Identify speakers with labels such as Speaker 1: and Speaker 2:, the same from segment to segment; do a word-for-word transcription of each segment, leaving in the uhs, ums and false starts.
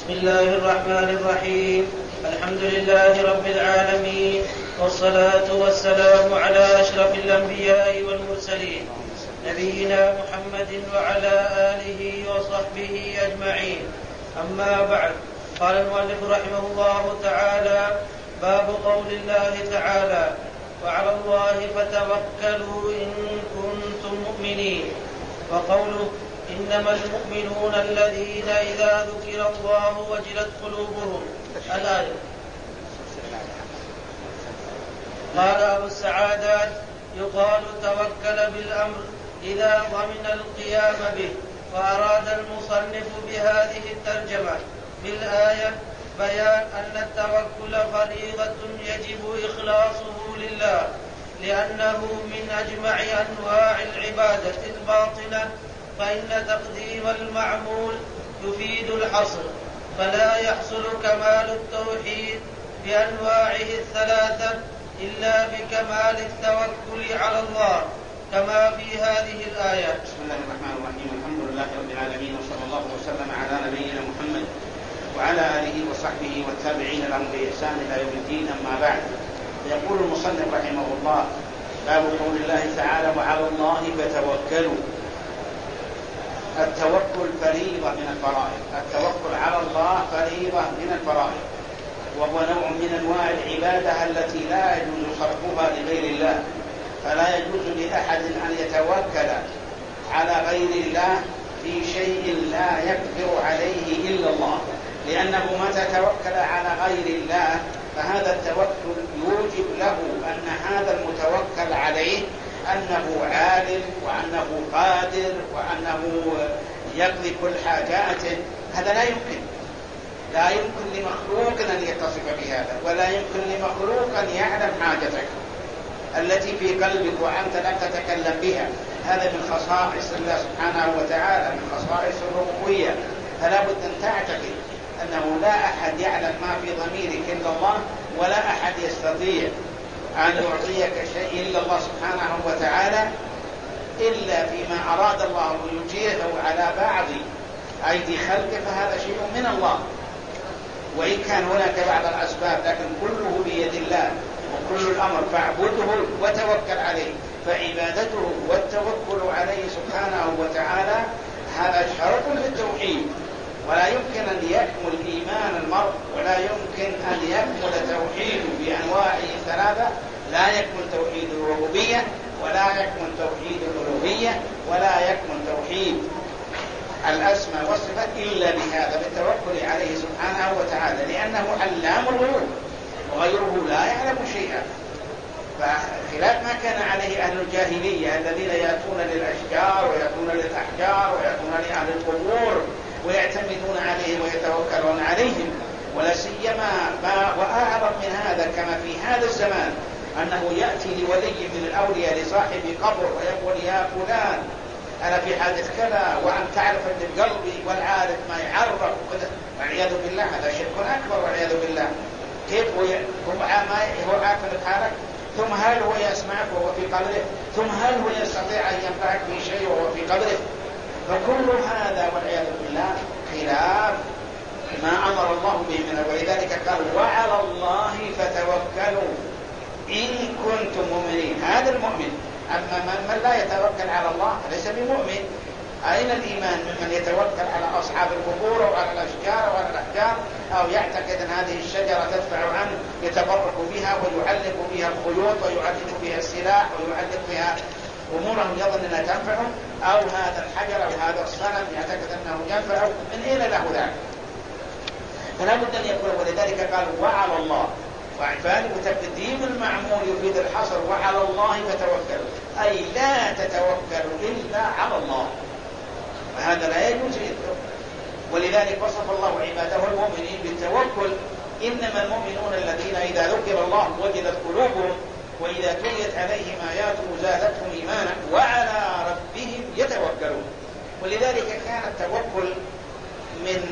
Speaker 1: بسم الله الرحمن الرحيم. الحمد لله رب العالمين، والصلاة والسلام على أشرف الأنبياء والمرسلين، نبينا محمد وعلى آله وصحبه أجمعين. أما بعد، قال المؤلف رحمه الله تعالى: باب قول الله تعالى: وعلى الله فتوكلوا إن كنتم مؤمنين. وقوله: إنما المؤمنون الذين إذا ذكر الله وجلت قلوبهم. الآية. قال أبو السعادات: يقال توكل بالأمر إذا ضمن القيام به. وأراد المصنف بهذه الترجمة بالآية بيان أن التوكل فريضة يجب إخلاصه لله، لأنه من أجمع أنواع العبادة الباطنة، فإن تقديم المعمول يفيد الحصر، فلا يحصل كمال التوحيد بأنواعه الثلاثة إلا بكمال التوكل على الله، كما في هذه الآية.
Speaker 2: بسم الله الرحمن الرحيم. الحمد لله رب العالمين، وصلى الله وسلم على نبينا محمد وعلى آله وصحبه والتابعين لهم بإحسان إلى يوم الدين. أما بعد، يقول المصنف رحمه الله: باب قول الله تعالى: وعلى الله فتوكلوا. التوكل فريضة من الفرائض، التوكل على الله فريضة من الفرائض، وهو نوع من أنواع العبادة التي لا يجوز صرفها لغير الله، فلا يجوز لأحد أن يتوكل على غير الله في شيء لا يقدر عليه إلا الله، لأنه متى توكل على غير الله فهذا التوكل يوجب له أن هذا المتوكل عليه أنه عالم وأنه قادر وأنه يقضي كل حاجاته. هذا لا يمكن لا يمكن لمخلوق أن يتصف بهذا، ولا يمكن لمخلوق أن يعلم حاجتك التي في قلبك وأنت لم تتكلم بها. هذا من خصائص الله سبحانه وتعالى، من خصائص الربوبية، فلا بد أن تعتقد أنه لا أحد يعلم ما في ضميرك إلا الله، ولا أحد يستطيع أن يعطيك شيء إلا الله سبحانه وتعالى، إلا فيما أراد الله أن يجيره على بعض أيدي خلقه، فهذا شيء من الله. وإن كان هناك بعض الأسباب، لكن كله بيد الله، وكل الأمر فاعبده وتوكل عليه. فعبادته والتوكل عليه سبحانه وتعالى هذا شرط للتوحيد، ولا يمكن أن يكمل إيمان المرء، ولا يمكن أن يكمل توحيده بأنواعه الثلاثة. لا يكمل توحيد الربوبية، ولا يكمل توحيد الألوهية، ولا يكمل توحيد الأسماء والصفات إلا بهذا، بالتوكل عليه سبحانه وتعالى، لأنه علام الغيوب وغيره لا يعلم شيئا. فخلاف ما كان عليه أهل الجاهلية الذين يأتون للأشجار ويأتون للأحجار ويأتون لأهل القبور ويعتمدون عليهم ويتوكلون عليهم. ولا سيما ما وأعظم من هذا كما في هذا الزمان، أنه يأتي لولي من الأولياء لصاحب قبر ويقول: يا فلان أنا في حاجة كذا، وأن تعرف أن بقلبي، والعارف ما يعرف وكذا، والعياذ بالله. هذا شرك أكبر والعياذ بالله. كيف هو هو عارف حالك؟ ثم هل هو يسمعك وهو في قبره؟ ثم هل هو يستطيع أن ينفعك في شيء وهو في قبره؟ فكل هذا والعياذ بالله خلاف ما أمر الله به من. ولذلك قال: وعلى الله فتوكلوا إن كنتم مؤمنين. هذا المؤمن. أما من لا يتوكل على الله ليس بمؤمن. أين الإيمان ممن يتوكل على أصحاب القبور وعلى الأشجار وعلى الأحجار، أو يعتقد أن هذه الشجرة تدفع عنه، يتبرك بها ويعلق بها الخيوط ويعلق بها السلاح ويعلق بها أموره يظن أنها تنفعه، أو هذا الحجر أو هذا الصنم يعتقد أنه ينفعه. من أين له ذلك؟ فلا بد أن يقول. ولذلك قال: وعلى الله. وتقديم المعمول يفيد الحصر. وعلى الله فتوكلوا، أي لا تتوكلوا إلا على الله، فهذا لا يجوز. ولذلك وصف الله عباده المؤمنين بالتوكل: إنما المؤمنون الذين إذا ذكر الله وجلت قلوبهم وإذا تليت عليهم آياته زادتهم إيمانا وعلى ربهم يتوكلون. ولذلك كان التوكل من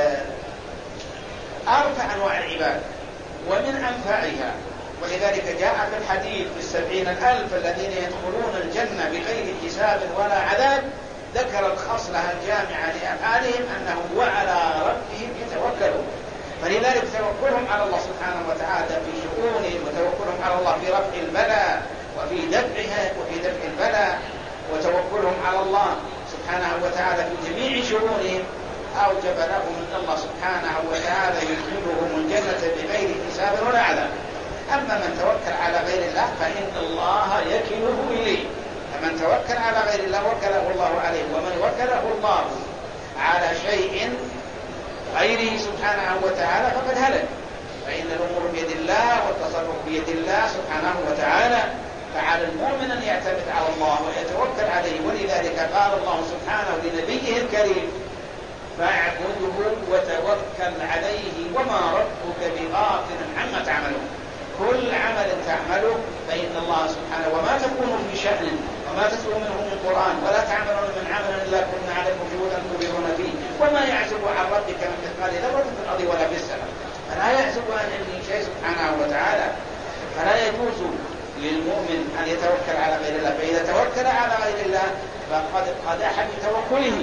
Speaker 2: أرفع أنواع العبادة ومن أنفعها. ولذلك جاء في الحديث بالسبعين الألف الذين يدخلون الجنة بغير حساب ولا عذاب، ذكر الخصلة الجامعة لأفعالهم أنه وعلى ربهم يتوكلون. توكلوا. فلذلك توكلهم على الله سبحانه وتعالى في شؤونهم، وتوكلهم على الله في رفع البلاء وفي دفعها وفي دفع البلاء، وتوكلهم على الله سبحانه وتعالى في جميع شؤونهم أوجب لهم أن الله سبحانه وتعالى يدخلهم الجنة بغير حساب ولا عذاب. أما من توكل على غير الله فإن الله يكله إليه. فمن توكل على غير الله وكله الله عليه، ومن وكله الله على شيء غيره سبحانه وتعالى فقد هلك. فإن الأمور بيد الله والتصرف بيد الله سبحانه وتعالى، فعلى المؤمن أن يعتمد على الله ويتوكل عليه. ولذلك قال الله سبحانه لنبيه الكريم: فاعبده وتوكل عليه وما ربك بغافل عما تعملون. كل عمل تعمله فإن الله سبحانه، وما تكون في شأن وما تتلو منه من قرآن ولا تعملون من عمل إلا كنا عليكم شهودا تبصرون فيه وما يعزب عن ربك من مثقال ذرة في الأرض ولا في السماء. فلا يعزب عن علمه شيء سبحانه وتعالى. فلا يجوز للمؤمن أن يتوكل على غير الله، فإذا توكل على غير الله فقد قدح بتوكله.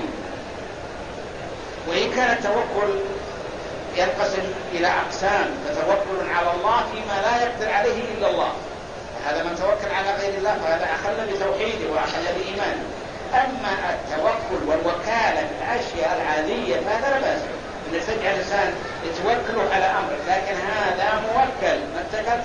Speaker 2: وإن كان التوكل ينقسم إلى أقسام، فتوكل على الله فيما لا يقدر عليه إلا الله، هذا من توكل على غير الله فهذا أخل بتوحيده وأخل بإيمانه. أما التوكل والوكالة في الأشياء العادية فهذا لا بأس، إن تجعل الإنسان يتوكله على أمر، لكن هذا موكل ما اتكلت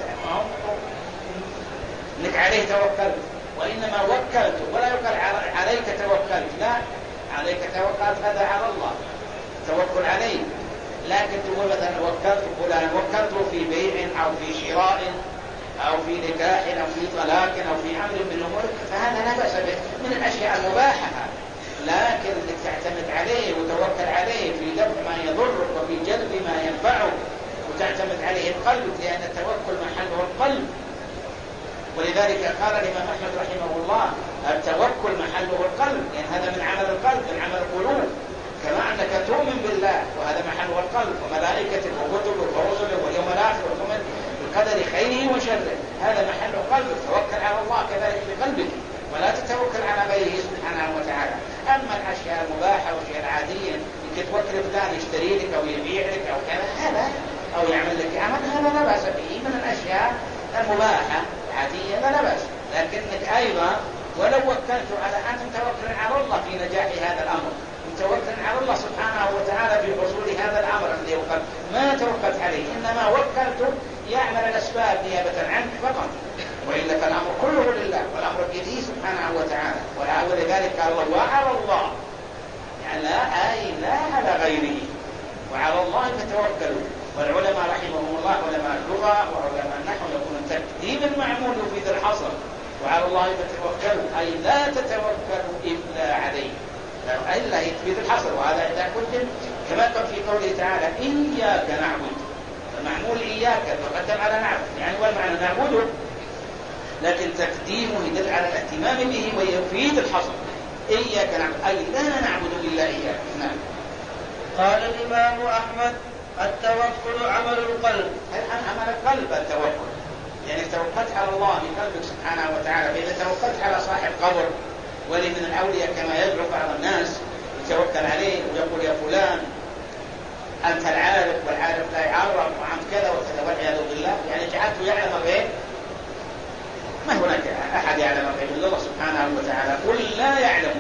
Speaker 2: إنك عليه توكلت، وإنما وكلت ولا يقال عليك توكلت، لا، عليك توكلت هذا على الله توكل عليه. لكن تقول مثلا وكلت فلان، وكلته في بيع أو في شراء أو في نكاح أو في طلاق أو في أمر من الأمور، فهذا لا بأس به من الأشياء المباحة. لكن انك تعتمد عليه وتوكل عليه في دفع ما يضرك وفي جلب ما ينفعك، وتعتمد عليه القلب، لأن التوكل محله القلب. ولذلك قال الإمام أحمد رحمه الله: التوكل محله القلب، لأن هذا من عمل القلب، من عمل القلوب. كما أنك تؤمن بالله وهذا محله القلب، وملائكته وكتبه ورسله واليوم الآخر وتؤمن بالقدر خيره وشره، هذا محل قلبك. توكل على الله كذلك بقلبك، ولا تتوكل على غيره سبحانه وتعالى. أما الأشياء المباحة والأشياء العادية إنك توكل فلان يشتري لك أو يبيع لك أو كذا، هذا أو يعمل لك عمل، هذا لا بأس به من الأشياء المباحة العادية، لا بأس. لكنك أيضا ولو وكلت على أن تتوكل على الله في نجاح هذا الأمر، توكل على الله سبحانه وتعالى في حصول هذا الأمر الذي وكلت، ما توكلت عليه، إنما وكلت يعمل الأسباب نيابة عنك فقط، وإلا فالأمر كله لله والأمر بيده سبحانه وتعالى. ولذلك قال الله: وعلى الله، يعني لا أي لا على غيره، وعلى الله فتوكلوا. والعلماء رحمهم الله، علماء اللغة وعلماء النحو، يقولون تقديم المعمول في ذي الحصر، وعلى الله فتوكلوا، أي لا تتوكلوا إلا عليه، إلا يثبت الحصر. وهذا إذا كنت كما قال في قوله تعالى: إياك نعبد، فمعمول إياك تقدم على نعبد، يعني والمعنى نعبده، لكن تقديمه يدل على الاهتمام به ويفيد الحصر. إياك نعبد أي لا نعبد إلا إياك. نعم.
Speaker 1: قال الإمام أحمد: التوكل عمل القلب.
Speaker 2: عمل القلب التوكل، يعني توكلت على الله بقلبك سبحانه وتعالى. فإذا توكلت على صاحب قبر ولي من الأولياء كما يدعو بعض الناس يتوكل عليه ويقول: يا فلان أنت العارف، والعارف لا يعرف، وعن كذا وكذا والعياذ بالله، يعني جعلته يعلم الغيب. ما هناك أحد يعلم الغيب إلا الله سبحانه وتعالى. قل لا يعلم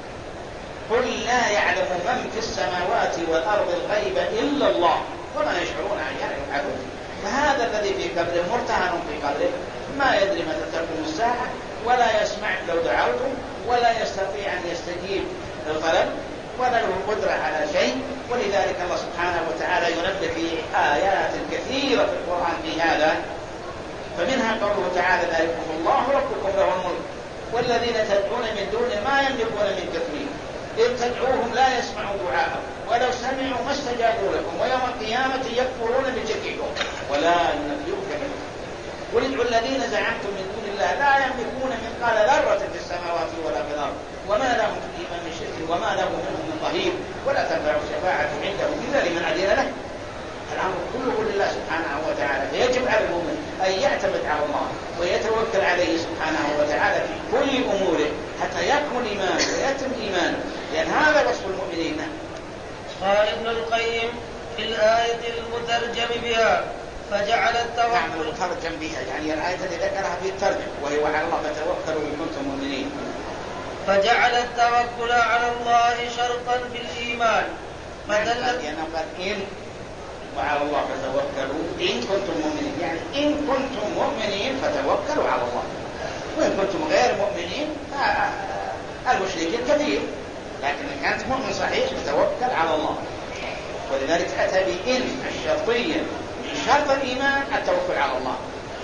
Speaker 2: قل لا يعلم من في السماوات والأرض الغيب إلا الله وما يشعرون أيان يبعثون. فهذا الذي في قبره مرتهن في قبره، ما يدري متى تقوم الساعة، ولا يسمع لو دعوته، ولا يستطيع أن يستجيب للطلب، ولا له قدرة على شيء. ولذلك الله سبحانه وتعالى ينبه في آيات كثيرة في القرآن في هذا. فمنها قوله تعالى: ذلكم الله ربكم له الملك والذين تدعون من دونه ما يملكون من كثير إذ تدعوهم لا يسمعوا دعاءهم ولو سمعوا ما استجابوا لكم ويوم القيامة يكفرون بشرككم ولا ينبئوك مثله قل ادعوا الذين زعمتم من دون الله لا يملكون مثقال ذرة في السماوات ولا في الأرض وما لهم فيهما من شرك وما له منهم من ظهير ولا تنفع الشفاعة عنده إلا لمن أذن له. الأمر كله لله سبحانه وتعالى، فيجب على المؤمن أن يعتمد على الله ويتوكل عليه سبحانه وتعالى في كل أموره حتى يكمل إيمانه ويتم إيمانه، لأن هذا وصف المؤمنين.
Speaker 1: قال ابن القيم: في الآية المترجم بها فجعل التوكل
Speaker 2: المترجم بها يعني الآية التي ذكرها في الترجمة وهي وعلى الله فتوكلوا إن كنتم مؤمنين.
Speaker 1: فجعل التوكل على الله شرطا في الإيمان
Speaker 2: فدل يعني قال إن وعلى الله فتوكلوا إن كنتم مؤمنين يعني إن كنتم مؤمنين فتوكلوا على الله وإن كنتم غير مؤمنين المشركين كثير لكن إن كانت مؤمن صحيح فتوكل على الله. ولذلك أتى بإن الشرطية من شرط الإيمان التوكل على الله.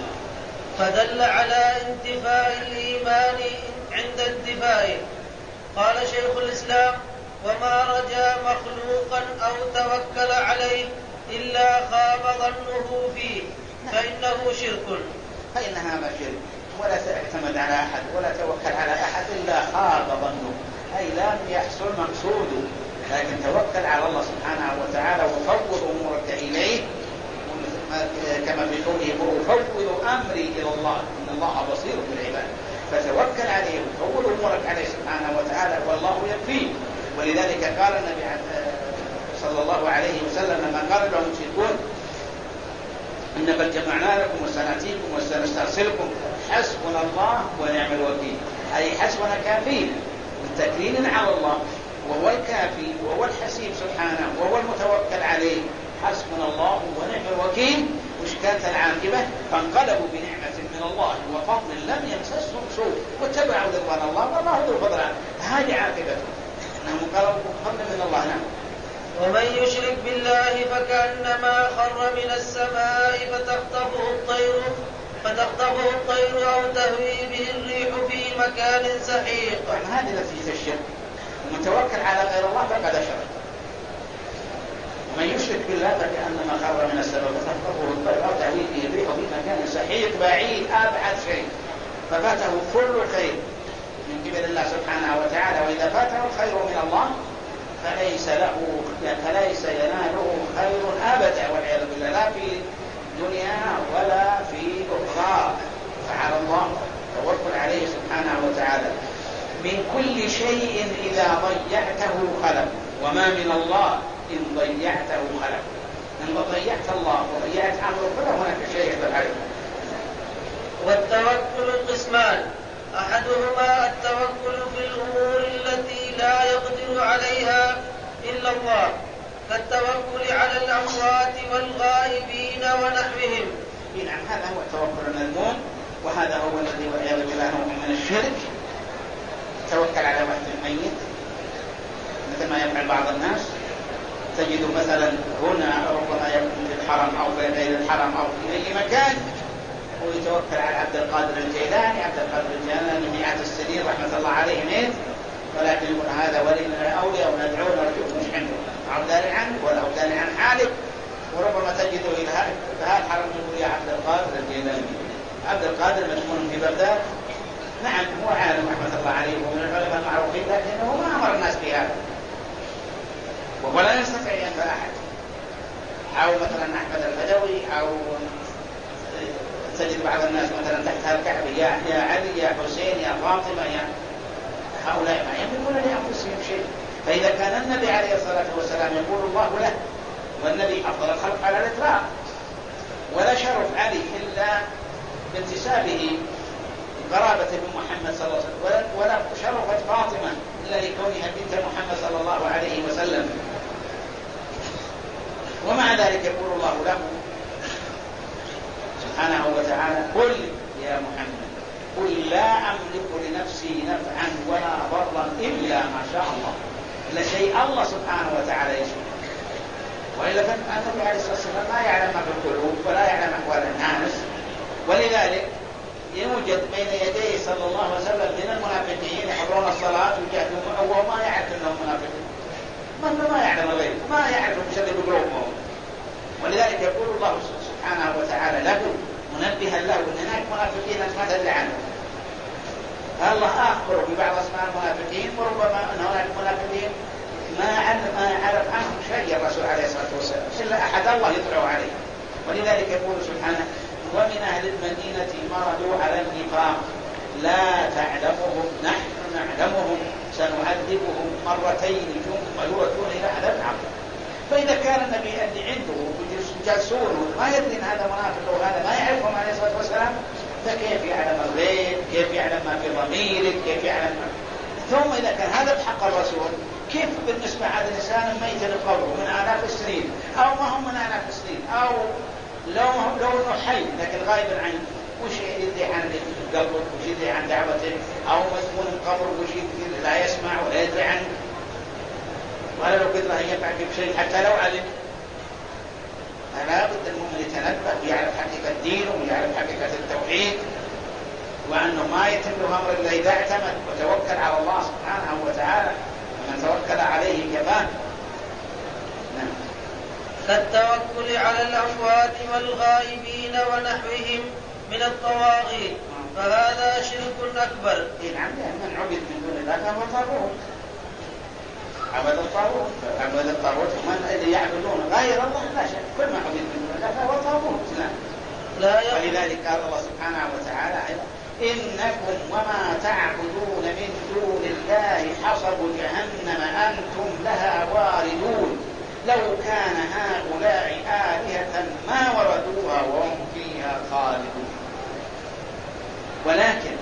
Speaker 1: فدل على انتفاء الإيمان عند انتفائه. قال شيخ الإسلام وما رجا مخلوقا أو توكل عليه إلا خاب ظنه فيه فإنه شرك.
Speaker 2: فإن هذا شرك ولا تعتمد على أحد ولا توكل على أحد إلا خاب ظنه أي لم يحصل مقصوده. لكن توكل على الله سبحانه وتعالى وفوض أمورك إليه كما في قوله وفوض أمري إلى الله إن الله بصير بالعباد. فتوكل عليه وفوض أمورك عليه سبحانه وتعالى والله يكفيه. ولذلك قال النبي صلى الله عليه وسلم لما قال لهم المشركون إن قد جمعنا لكم وسنأتيكم وسنسترسلكم حسبنا الله ونعم الوكيل أي حسبنا كافين بالتكليل على الله وهو الكافي وهو الحسيب سبحانه وهو المتوكل عليه. حسبنا الله ونعم الوكيل. وش كانت العاقبة؟ فانقلبوا بنعمة من الله وفضل لم يمسسهم سوء واتبعوا رضوان الله والله ذو الفضل. هذه عاقبته انهم قالوا بفضل من الله. نعم.
Speaker 1: ومن يشرك بالله فكأنما خر من السماء فتخطفه الطير فتخطفه الطير أو تهوي به الريح في مكان سحيق.
Speaker 2: طبعا هذه نتيجة الشرك. المتوكل على غير الله فقد أشرك. ومن يشرك بالله فكأنما خر من السماء فتخطفه الطير أو تهوي به الريح في مكان سحيق بعيد أبعد شيء. ففاته كل خير من قبل الله سبحانه وتعالى. وإذا فاته الخير من الله فليس له فليس يناله خير أبدا والعياذ بالله لا في دنيا ولا في أخرى. فعلى الله توكل عليه سبحانه وتعالى. من كل شيء إذا ضيعته خلق وما من الله إن ضيعته خلق. إن ضيعت الله وضيعت أمره فلا هناك شيء يقدر عليه.
Speaker 1: والتوكل قسمان أحدهما التوكل في الأمور التي لا يقدر عليها إلا الله كالتوكل على الأموات والغائبين ونحوهم.
Speaker 2: نعم هذا هو التوكل المذموم وهذا هو الذي والعياذ بالله هو من الشرك. توكل على واحد ميت مثل ما يفعل بعض الناس. تجد مثلا هنا ربما يكون في الحرم أو في غير الحرم أو في أي مكان ويتوكل على عبد القادر الجيلاني. عبد القادر الجيلاني مئات السنين رحمة الله عليه ميت ولكن يقول هذا ولي من الأولياء وندعوه نرجوه مش عنده أو داري عنه ولا هو داري عن حالك. وربما تجده إلى هذا الحرم يقول يا عبد القادر الجيلاني. عبد القادر مدفون في بغداد. نعم هو عالم رحمة الله عليه ومن العلماء المعروفين لكنه ما أمر الناس بهذا وهو لا يستطيع أن ينفع أحد. أو مثلا أحمد البدوي أو تجد بعض الناس مثلا تحت الكعبة يا يا علي يا حسين يا فاطمة يا هؤلاء ما يملكون لأنفسهم شيء. فإذا كان النبي عليه الصلاة والسلام يقول الله له والنبي أفضل الخلق على الإطلاق ولا شرف علي إلا بانتسابه قرابة بمحمد صلى الله عليه وسلم ولا شرفت فاطمة إلا لكونها بنت محمد صلى الله عليه وسلم. ومع ذلك يقول الله له سبحانه وتعالى قل يا محمد قل لا أملك لنفسي نفعا ولا ضرا إلا ما شاء الله. إلا شيء الله سبحانه وتعالى يشاء. وإلا فالنبي عليه الصلاة والسلام ما يعلم ما في القلوب ولا يعلم أحوال الناس. ولذلك يوجد بين يديه صلى الله عليه وسلم من المنافقين يحضرون الصلاة ويجاهدون وهو ما يعرف أنهم منافقين. من ما يعلم غيره ما يعرف بشر بقلوبهم. ولذلك يقول الله سبحانه وتعالى له منبها له أن هناك منافقين ما تدري عنهم. الله أخبر ببعض أسماء المنافقين وربما أن هناك منافقين ما ما عرف عنهم شيء الرسول عليه الصلاة والسلام إلا أحد الله يدعو عليه. ولذلك يقول سبحانه ومن أهل المدينة مردوا على النفاق لا تعلمهم نحن نعلمهم سنعذبهم مرتين ثم يردون إلى عذاب عظيم. فإذا كان النبي اللي عنده جالسون ما يدري أن هذا منافق وهذا ما يعرفهم عليه الصلاة والسلام، فكيف يعلم الغيب؟ كيف يعلم ما في ضميرك؟ كيف يعلم ما... ثم إذا كان هذا بحق الرسول، كيف بالنسبة هذا الإنسان ميت القبر من آلاف السنين أو ما هم من آلاف السنين، أو لو لو إنه حي لكن غائب عنه، وش يدري عن القبر؟ وش يدري عن دعوته؟ أو مسمون القبر وش يدري لا يسمع ولا يدري عنه، ولا لو قدر أن يفعل بشيء حتى لو علم. فلا بد المؤمن يتنبه ويعرف حقيقة الدين ويعرف حقيقة التوحيد، وأنه ما يتم له أمر إلا إذا اعتمد وتوكل على الله سبحانه وتعالى، ومن توكل عليه كفاه. نعم.
Speaker 1: كالتوكل على الأموات والغائبين ونحوهم من الطواغيت، فهذا شرك أكبر.
Speaker 2: نعم، من عبد من دون الله فهو طاغوت، عبد الطاغوت، عبد الطاغوت ومن الذي يعبدون غير الله لا شك، كل ما عبد من دون الله فهو طاغوت. نعم. ولذلك قال الله سبحانه وتعالى: إنكم وما تعبدون من دون الله حصب جهنم أنتم لها واردون لو كان هؤلاء آلهة ما وردوها وهم فيها خالدون. ولكن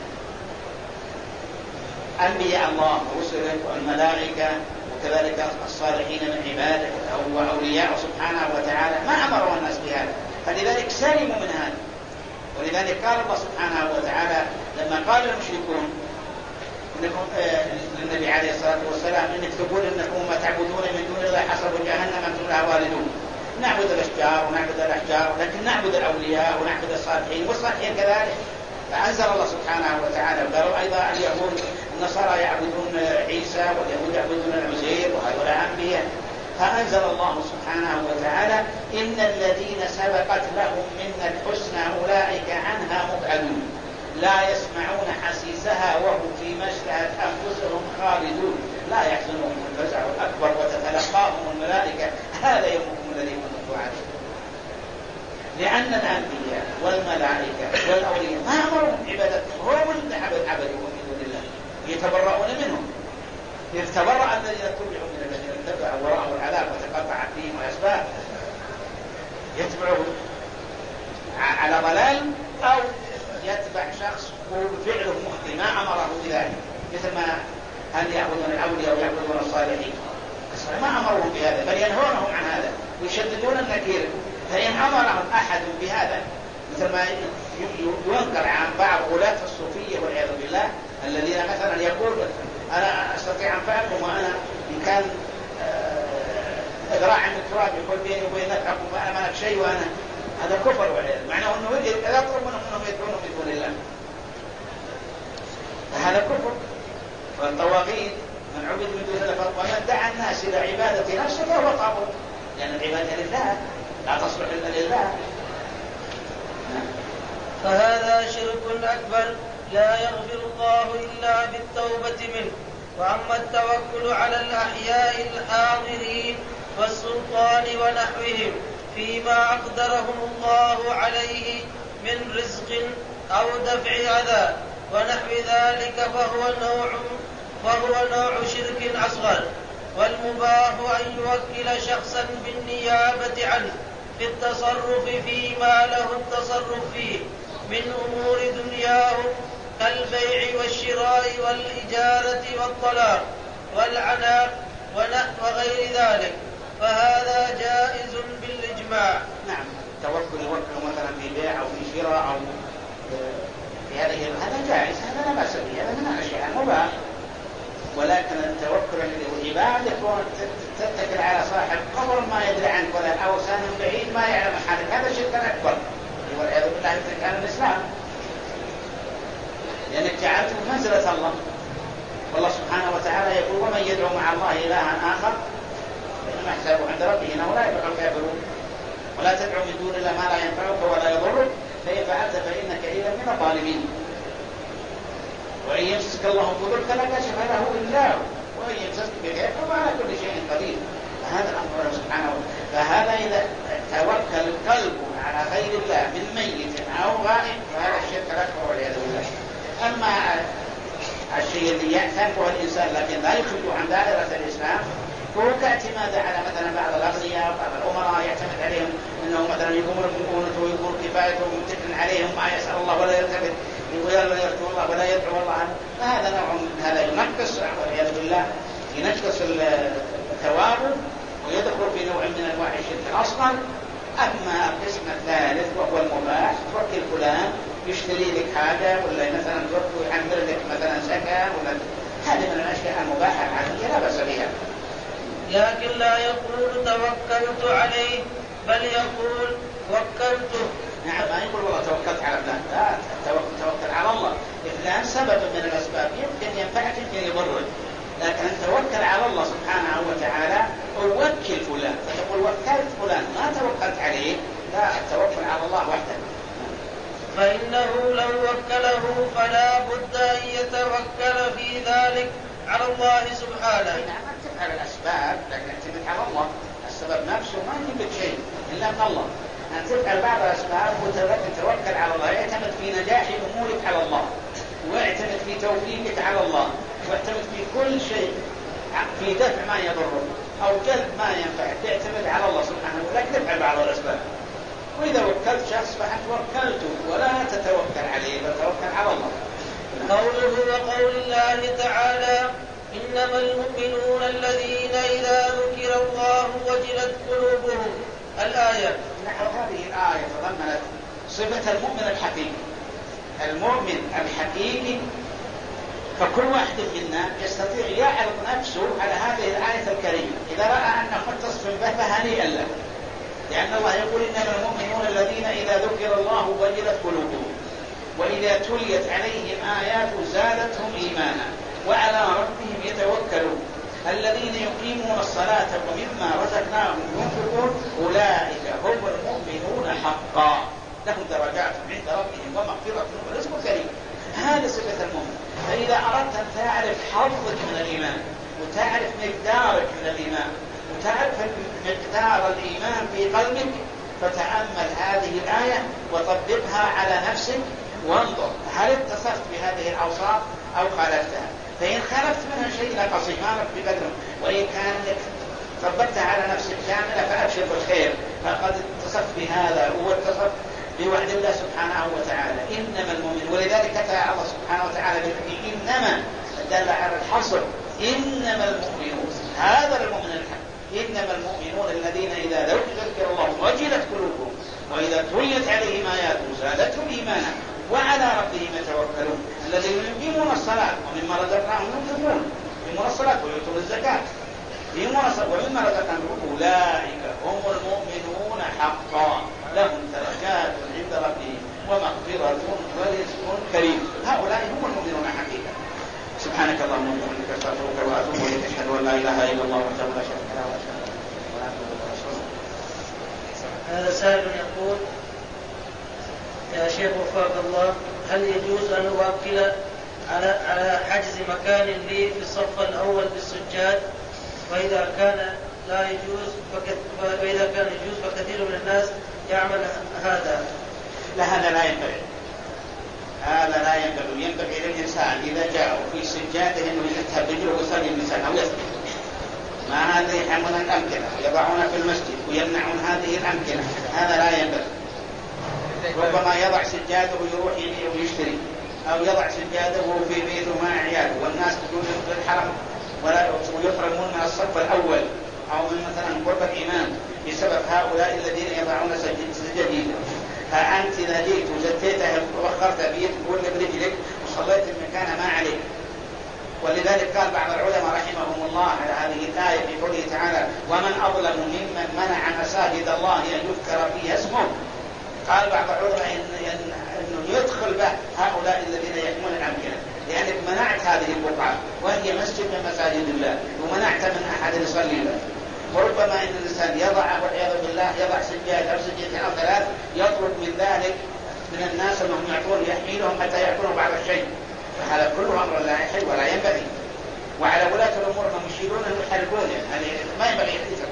Speaker 2: أنبياء الله ورسله والملائكة وكذلك الصالحين من عباده وأولياء سبحانه وتعالى ما أمروا الناس بهذا، فلذلك سلموا من هذا. ولذلك قال الله سبحانه وتعالى لما قال المشركون إنكم آه للنبي عليه الصلاة والسلام: إنك تقول إنكم ما تعبدون من دون الله حصب جهنم أنتم لها واردون. نعبد الأشجار ونعبد الأحجار، لكن نعبد الأولياء ونعبد الصالحين والصالحين كذلك. فأنزل الله سبحانه وتعالى وقالوا أيضا اليهود النصارى يعبدون عيسى واليهود يعبدون العزير وهؤلاء أنبياء. فأنزل الله سبحانه وتعالى: إن الذين سبقت لهم منا الحسنى أولئك عنها مبعدون لا يسمعون حسيسها وهم فيما اشتهت أنفسهم خالدون لا يحزنهم الفزع الأكبر وتتلقاهم الملائكة: هذا يومكم الذي كنتم توعدون. لأن الأنبياء والملائكة والأولياء ما أمرهم بعبادتهم، هم من عبدهم من دون الله يتبرؤون منهم. يتبرأ الذين اتبعوا من الذين اتبعوا وراءهم العذاب وتقطعت بهم الأسباب. يتبعوا على ضلال أو يتبع شخص وفعله مخطئ ما أمره بذلك، مثل ما هل يعبدون الأولياء ويعبدون الصالحين، ما أمرهم بهذا بل ينهونهم عن هذا ويشددون النكير. فإن أمرهم أحد بهذا مثل ما ينكر عن بعض غلاة الصوفية والعياذ بالله الذين مثلا يقول: أنا أستطيع أن فعلكم وأنا إن كان ذراع من التراب يقول بيني وبينك أقوم أنا مالك شيء وأنا هذا كفر والعياذ، معناه أنه لا يطلب منهم أنهم يدعون من دون الله، فهذا كفر. والطواغيت من عبد من دون الله ومن دعا الناس إلى عبادة نفسه فهو طاغوت، لأن العبادة لله لا تصلح إلا لله.
Speaker 1: فهذا شرك أكبر لا يغفر الله إلا بالتوبة منه. وأما التوكل على الأحياء الحاضرين والسلطان ونحوهم فيما أقدرهم الله عليه من رزق أو دفع أذى ونحو ذلك فهو نوع فهو نوع شرك أصغر. والمباح أن يوكل شخصا بالنيابة عنه في التصرف فيما له التصرف فيه من أمور دنياهم كالبيع والشراء والإجارة والطلاق والعناق وغير ذلك، فهذا جائز بالإجماع.
Speaker 2: نعم، التوكل يوكل مثلا في بيع أو في شراء أو في هذه هذا جائز، هذا لا بأس به، هذا من الأشياء المباح. ولكن التوكل والعبادة يكون تتكل على صاحب قبر ما يدري عنك ولا أوثان بعيد ما يعلم حالك، هذا شرك أكبر والعياذ بالله يترك عن الإسلام، لأنك جعلته منزلة الله. والله سبحانه وتعالى يقول: ومن يدعو مع الله إلها آخر فإنما حسابه عند ربه إنه لا يفلح الكافرون. ولا تدعو من دون الله ما لا ينفعك ولا يضرك فإن فعلت فإنك إذا من الظالمين. وإن يمسك الله بضر فلا كاشف له إلا هو وإن يمسك بخير فهو على كل شيء قدير. فهذا الأمر سبحانه وتعالى. فهذا إذا توكل القلب على غير الله من ميت أو غائب فهذا الشرك الأكبر والعياذ بالله. أما الشيء الذي يعتنقه الإنسان لكن لا يخرجه عن دائرة الإسلام فهو كاعتماد على مثلا بعض الأغنياء أنه مثلا يقومون بمؤونته ويقول كفايته ومتكل عليهم ما يسأل الله ولا يلتفت يقول ولا يرجو الله ولا يدعو الله عنه، فهذا نوع من هذا ينقص والعياذ بالله، ينقص ثوابه ويدخل في نوع من أنواع الشرك أصلا. أما القسم الثالث وهو المباح، توكل فلان يشتري لك حاجة ولا مثلا توكل يعمر لك مثلا سكن ولا هذه من الأشياء المباحة العادية لا بأس بها.
Speaker 1: لكن لا يقول توكلت عليه بل يقول وكلته.
Speaker 2: نعم، ما يقول والله توكلت على فلان، لا، توكل على الله. فلان سبب من الأسباب يمكن ينفعك يمكن يضرك، لكن أن توكل على الله سبحانه وتعالى ووكل فلان، فتقول وكلت فلان ما توكلت عليه، لا، التوكل على الله وحده.
Speaker 1: فإنه لو وكله فلا بد أن يتوكل في ذلك على الله سبحانه.
Speaker 2: نعم، تفعل الأسباب لكن اعتمد على الله، السبب نفسه ما يجيب شيء إلا من الله. أن تفعل بعض الأسباب وتتوكل على الله، يعتمد في نجاح أمورك على الله، واعتمد في توفيقك على الله، واعتمد في كل شيء في دفع ما يضرك أو جلب ما ينفعك، تعتمد على الله سبحانه وتعالى، تفعل بعض الأسباب. وإذا وكلت شخص فأنت وكلته ولا تتوكل عليه بل توكل على الله.
Speaker 1: قوله وقول الله تعالى إنما المؤمنون الذين إذا ذكر الله وجلت قلوبهم، الآية.
Speaker 2: نحو هذه الآية تضمنت صفة المؤمن الحقيقي. المؤمن الحقيقي فكل واحد منا يستطيع يعرض نفسه على هذه الآية الكريمة، إذا رأى أنه متصف به فهنيئا له، لأن الله يقول إنما المؤمنون الذين إذا ذكر الله وجلت قلوبهم وإذا تليت عليهم آيات زادتهم إيمانا وعلى ربهم يتوكلون الذين يقيمون الصلاة ومما رزقناهم ينفقون أولئك هم المؤمنون حقا لهم درجات عند ربهم ومغفرة ورزق كريم. هذا صفة المؤمن. فإذا أردت أن تعرف حظك من الإيمان وتعرف مقدارك من الإيمان وتعرف مقدار الإيمان في قلبك فتأمل هذه الآية وطبقها على نفسك وانظر هل اتصفت بهذه الأوصاف أو خالفتها. فإن خالفت منها شيء لا قصي ما لك بقدره، وإن كانت طبقتها على نفسك كاملة فأبشر بالخير، فقد اتصفت بهذا واتصفت بوعد الله سبحانه وتعالى إنما المؤمن. ولذلك كتب الله سبحانه وتعالى بالحديث إنما دل على الحصر، إنما المؤمنون هذا المؤمن الحق، إنما المؤمنون الذين إذا ذكر الله وجلت قلوبهم وإذا تليت عليهم آياته زادتهم إيمانا وعلى ربهم يتوكلون الذين يقيمون الصلاة ومما رزقناهم ينفقون، يقيمون الصلاة ويؤتون الزكاة ومما رزقناهم أولئك هم المؤمنون حقا لهم درجات عند ربهم ومغفرة ورزق كريم. هؤلاء هم المؤمنون حقيقة. سبحانك اللهم وبحمدك أستغفرك وأتوب إليك، أشهد أن لا إله إلا الله وحده لا شريك له وأشهد أن محمدا رسول الله.
Speaker 1: هذا سائل يقول يا شيخ وفقك الله، هل يجوز أن أوكل على على حجز مكان لي في الصف الأول بالسجاد، وإذا كان لا يجوز وإذا كان يجوز فكثير من الناس يعمل هذا؟
Speaker 2: لا، هذا لا ينبغي، هذا لا ينبغي. ينبغي للإنسان إذا جاء في سجاده أنه يذهب رجله ويصلي الإنسان أو يسجد. ما هذا يحمل الأمكنة ويضعون في المسجد ويمنعون هذه الأمكنة، هذا لا ينبغي. ربما يضع سجاده ويروح يبيع ويشتري، أو يضع سجاده في بيته مع عياله والناس تجون في الحرم ويحرمون من الصف الأول أو من مثلا قرب الإمام بسبب هؤلاء الذين يضعون سجاديد. فأنت إذا جئت وزتيتها ووخرت بيت تقول برجلك وصليت المكان ما عليك. ولذلك قال بعض العلماء رحمهم الله على هذه الآية في قوله تعالى ومن أظلم ممن منع مساجد الله أن يذكر فيها اسمه. قال بعض العلماء إن أنه يدخل به هؤلاء الذين يحمون الأمكنة، لأنك منعت هذه البقعة وهي مسجد من مساجد الله ومنعت من أحد يصلي له. وربما إن الإنسان يضع والعياذ بالله يضع سجاد أو سجادتين أو ثلاث يطلب من ذلك من الناس أنهم يعطون يحملهم حتى يأكلوا بعض الشيء، فهذا كله أمر لا يحل ولا ينبغي. وعلى ولاة الأمور أنهم يشيرون أن يحرقون، يعني ما ينبغي يحدث.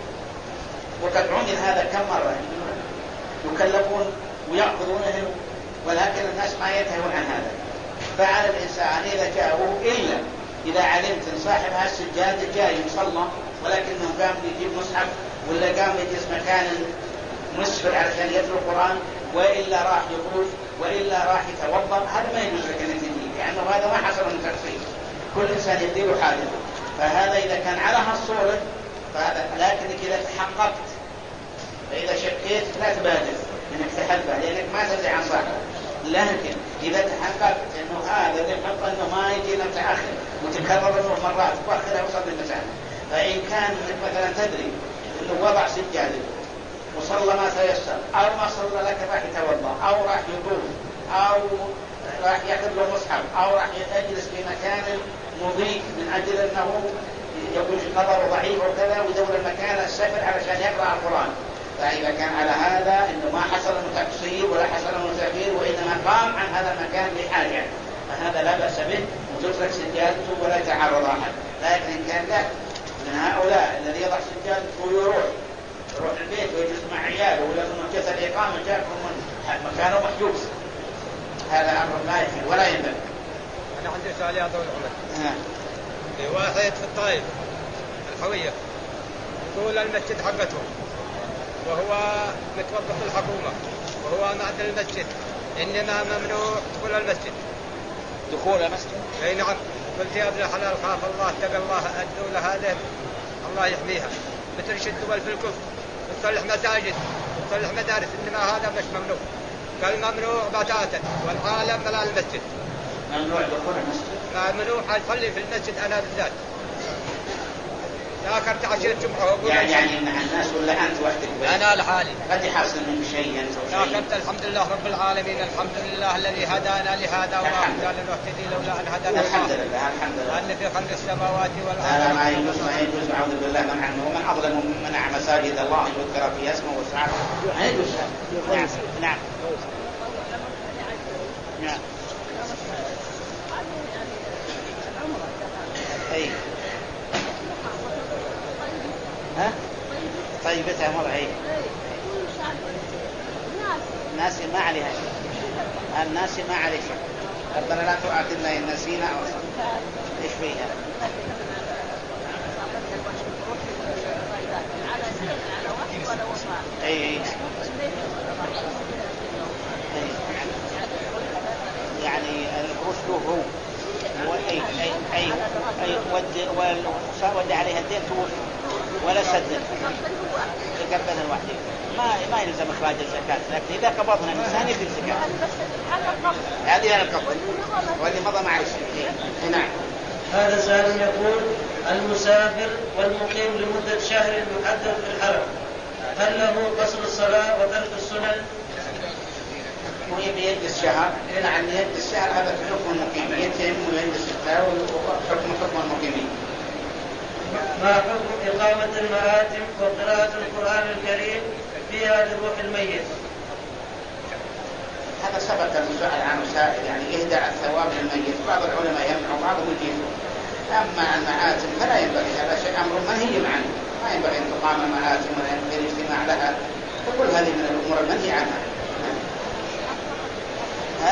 Speaker 2: وقد عمل هذا كم مرة، يكلفون ويأخذونه ولكن الناس ما ينتهون عن هذا. فعلى الإنسان إذا جاءوا إلا إذا علمت أن صاحب هالسجاد جاي يصلى ولكنه قام يجيب مصحف ولا قام يجلس مكان مسفر علشان يتلو القرآن وإلا راح يطوف وإلا راح يتوضأ، هذا ما يجوز لك أن تجي، لأنه هذا ما حصل من تفصيل، كل إنسان يدير حاله. فهذا إذا كان على هالصورة فهذا، لكنك إذا تحققت، فإذا شكيت لا تبادر إنك تحلفه لأنك ما تدري عن صاحبه. لكن إذا تحققت إنه هذا اللي حط إنه ما يجي إلا متأخر متكرر له مرات وأخذها وصل للمكان، فإن كان مثلا تدري إنه وضع سجادة وصلى ما تيسر أو ما صلى لك راح يتوضأ أو راح يطوف أو راح يأخذ له مصحف أو راح يجلس في مكان مضيق من أجل أنه يكون نظره ضعيف وكذا ويدور المكان السفر علشان يقرأ القرآن، فإذا كان على هذا إنه ما حصل له تقصير ولا حصل له تأخير وإنما قام عن هذا المكان لحاجة، فهذا لا بأس به وتترك سجادته ولا يتعرض أحد. لكن إن كان لا من هؤلاء الذي يضع سجادته ويروح يروح البيت ويجلس مع عياله ولازم جلس الإقامة جاءكم من مكانه محجوز، هذا أمر لا يحل ولا ينبغي.
Speaker 3: أنا عندي سؤال يا طويل العمر.
Speaker 2: آه.
Speaker 3: واحد في الطائف الحوية يقول المسجد حقته وهو متوظف الحكومة وهو معدل المسجد، إنما ممنوع دخول المسجد.
Speaker 2: دخول المسجد؟
Speaker 3: أي نعم. قلت يا ابن الحلال خاف الله اتق الله، الدولة هذه الله يحميها، مثل الدول في الكفر تصلح مساجد تصلح مدارس، إنما هذا مش ممنوع. قال ممنوع بتاتا والعالم ملا المسجد.
Speaker 2: ممنوع دخول المسجد؟
Speaker 3: ممنوع حيصلي في المسجد أنا بالذات. ذاكرت عشية جمعة
Speaker 2: يعني يعني مع الناس ولا أنت وحدك؟
Speaker 3: أنا لحالي.
Speaker 2: قد يحصل منك شيء أنت وشيء.
Speaker 3: ذاكرت الحمد لله رب العالمين، الحمد لله الذي هدانا لهذا وما كنا لنهتدي لولا أن هدانا الله.
Speaker 2: الحمد لله الحمد لله.
Speaker 3: أن في خلق السماوات والأرض.
Speaker 2: هذا ما يجوز ما يجوز أعوذ بالله من عنه، ومن أظلم من منع مساجد الله يذكر في اسمه وسعه. ما يجوز. نعم نعم نعم. أي ها؟ طيب بتها مرة هي الناس ما عليها شيء، الناس ما عليه شيء، ربنا لا تؤاخذنا إن نسينا أو أخطأنا. إيش فيها؟ أي أي يعني الرشد هو أي أي أي أي ود ود عليها الدين توفي ولا سدد يقبلها الوحدين، ما ما يلزم إخراج الزكاة، لكن إذا قبضنا الإنسان يدفع الزكاة. هذه على القبض واللي مضى مع الشيء. نعم.
Speaker 1: هذا سائل يقول: المسافر والمقيم لمدة شهر محدد في الحرم هل له قصر الصلاة وترك السنن؟
Speaker 2: وهي بيد الشهر، نعم بيد الشهر، هذا حكم المقيم يتم ويد الشهر وحكم حكم المقيمين.
Speaker 1: ما حكم إقامة المآتم وقراءة القرآن الكريم فيها لروح الميت؟
Speaker 2: هذا سبق المسؤول عن سائل، يعني إهداء الثواب للميت، بعض العلماء يمنع وبعضهم يجيبه. أما المآتم فلا ينبغي، هذا شيء أمر منهي عنه، ما ينبغي أن تقام المآتم ولا ينبغي الاجتماع لها، وكل هذه من الأمور المنهي عنها. ها؟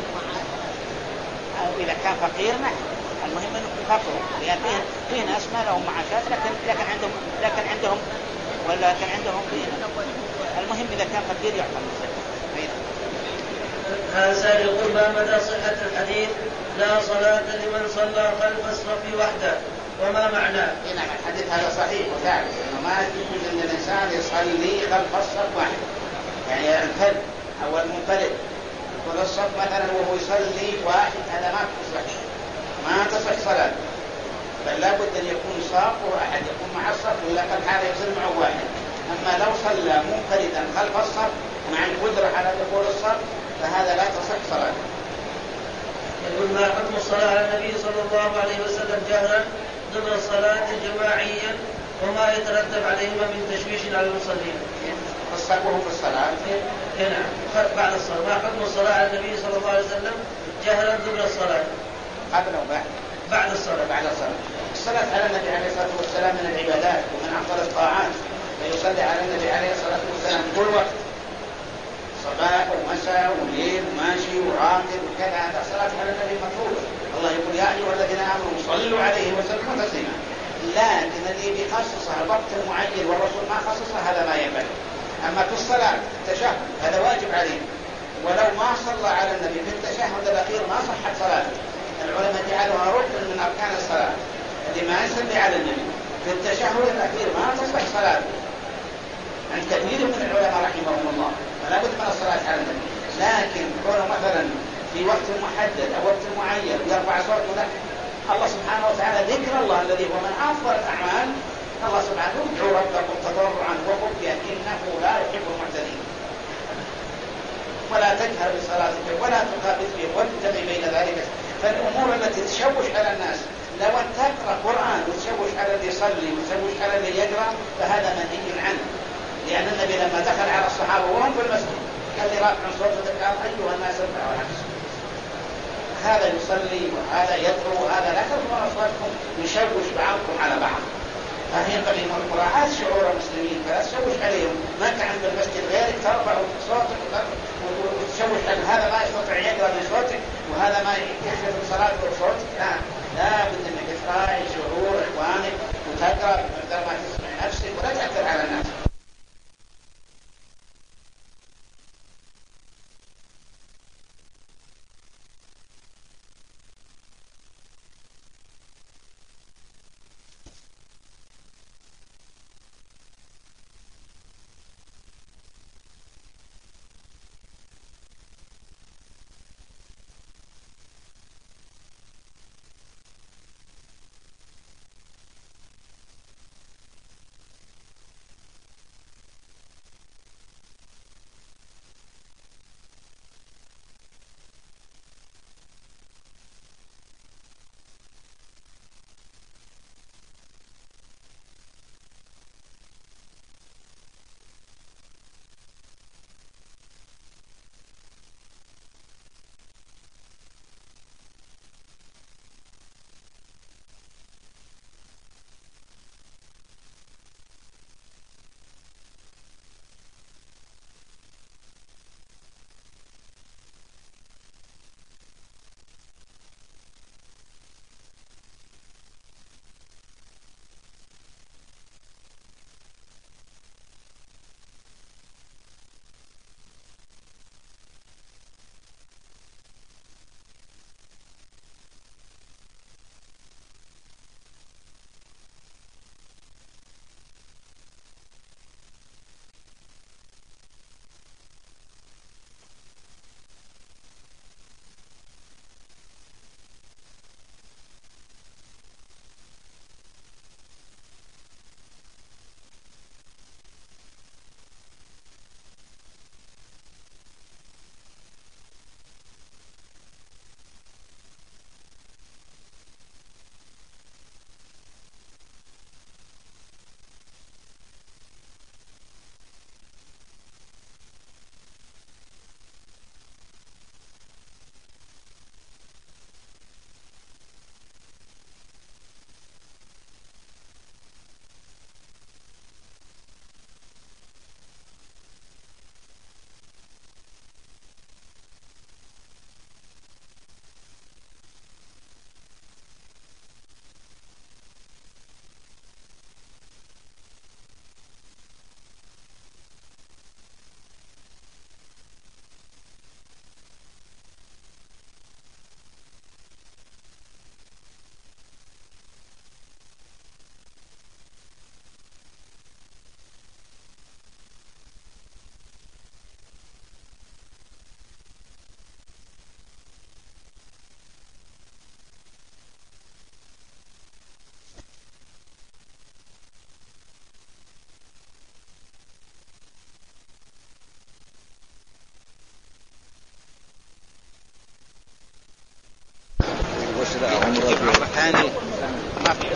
Speaker 2: أو إذا كان فقير نحن المهم أنه فقره، لأن فيه فيه ناس ما لهم معاشات لكن لكن عندهم لكن عندهم ولا كان عندهم فيه. المهم إذا كان فقير يعطى الزكاة.
Speaker 1: هذا سائل يقول: ما مدى صحة الحديث لا صلاة لمن صلى خلف الصف وحده وما معناه؟
Speaker 2: نعم الحديث هذا صحيح وثابت، إنه ما يجوز أن الإنسان يصلي خلف الصف واحد، يعني الفرد أو المنفرد يكون الصف مثلا وهو يصلي واحد، هذا ما تصح ما تصح صلاة، بل لابد أن يكون صاف وأحد يكون مع الصف ولا قد هذا يصير معه واحد. أما لو صلى منفردا خلف الصف مع القدرة على دخول الصف فهذا لا تصح صلاة.
Speaker 1: يقول: ما حكم الصلاة على النبي صلى الله عليه وسلم جهرا ضمن الصلاة جماعيا وما يترتب عليهما من تشويش على المصلين؟
Speaker 2: الصبر في الصلاة.
Speaker 1: نعم بعد الصلاة. ما حكم الصلاة على النبي صلى الله عليه وسلم جهرا ضمن الصلاة؟
Speaker 2: قبل أو بعد؟
Speaker 1: بعد الصلاة.
Speaker 2: بعد الصلاة. الصلاة على النبي عليه الصلاة والسلام من العبادات ومن أفضل الطاعات، فيصلي على النبي عليه الصلاة والسلام كل وقت، صباح ومساء وليل وماشي وراكب وكذا، هذا الصلاة على النبي مطلوبة. الله يقول: يا أيها الذين آمنوا صلوا عليه وسلموا تسليما. لكن اللي بيخصصها وقت معين والرسول ما خصصها هذا ما ينبغي. أما في الصلاة التشهد هذا واجب عليه، ولو ما صلى على النبي في التشهد الأخير ما صحت صلاته. العلماء جعلوها ركن من أركان الصلاة، اللي ما يصلي على النبي في التشهد الأخير ما تصح صلاته عند كثير من العلماء رحمهم الله، فلا بد من الصلاة على النبي. لكن كونه مثلا في وقت محدد أو وقت معين يرفع صوته له، الله سبحانه وتعالى ذكر الله الذي هو من أفضل الأعمال، الله سبحانه ادعوا ربكم تضرعا وخفيا إنه لا يحب المعتدين، ولا تجهر بصلاتك ولا تخافت به وابتغ بين ذلك. فالأمور التي تشوش على الناس، لو أن تقرأ قرآن وتشوش على اللي يصلي وتشوش على اللي يقرأ فهذا منهي عنه، لأن النبي لما دخل على الصحابة وهم في المسجد قال لي رافع صوته قال أيها الناس ارفعوا العكس، هذا يصلي وهذا يدعو وهذا لا ترفعوا أصواتكم يشوش بعضكم على بعض. فينبغي من مراعاة شعور المسلمين فلا تشوش عليهم، ما كان في المسجد غيرك ترفع صوتك وتشوش على هذا ما يستطيع يقرأ بصوتك وهذا ما يحفظ صلاته بصوتك. لا لا بد انك تراعي شعور اخوانك وتقرأ بمقدار ما تسمع نفسك ولا تأثر على الناس. ثاني ما في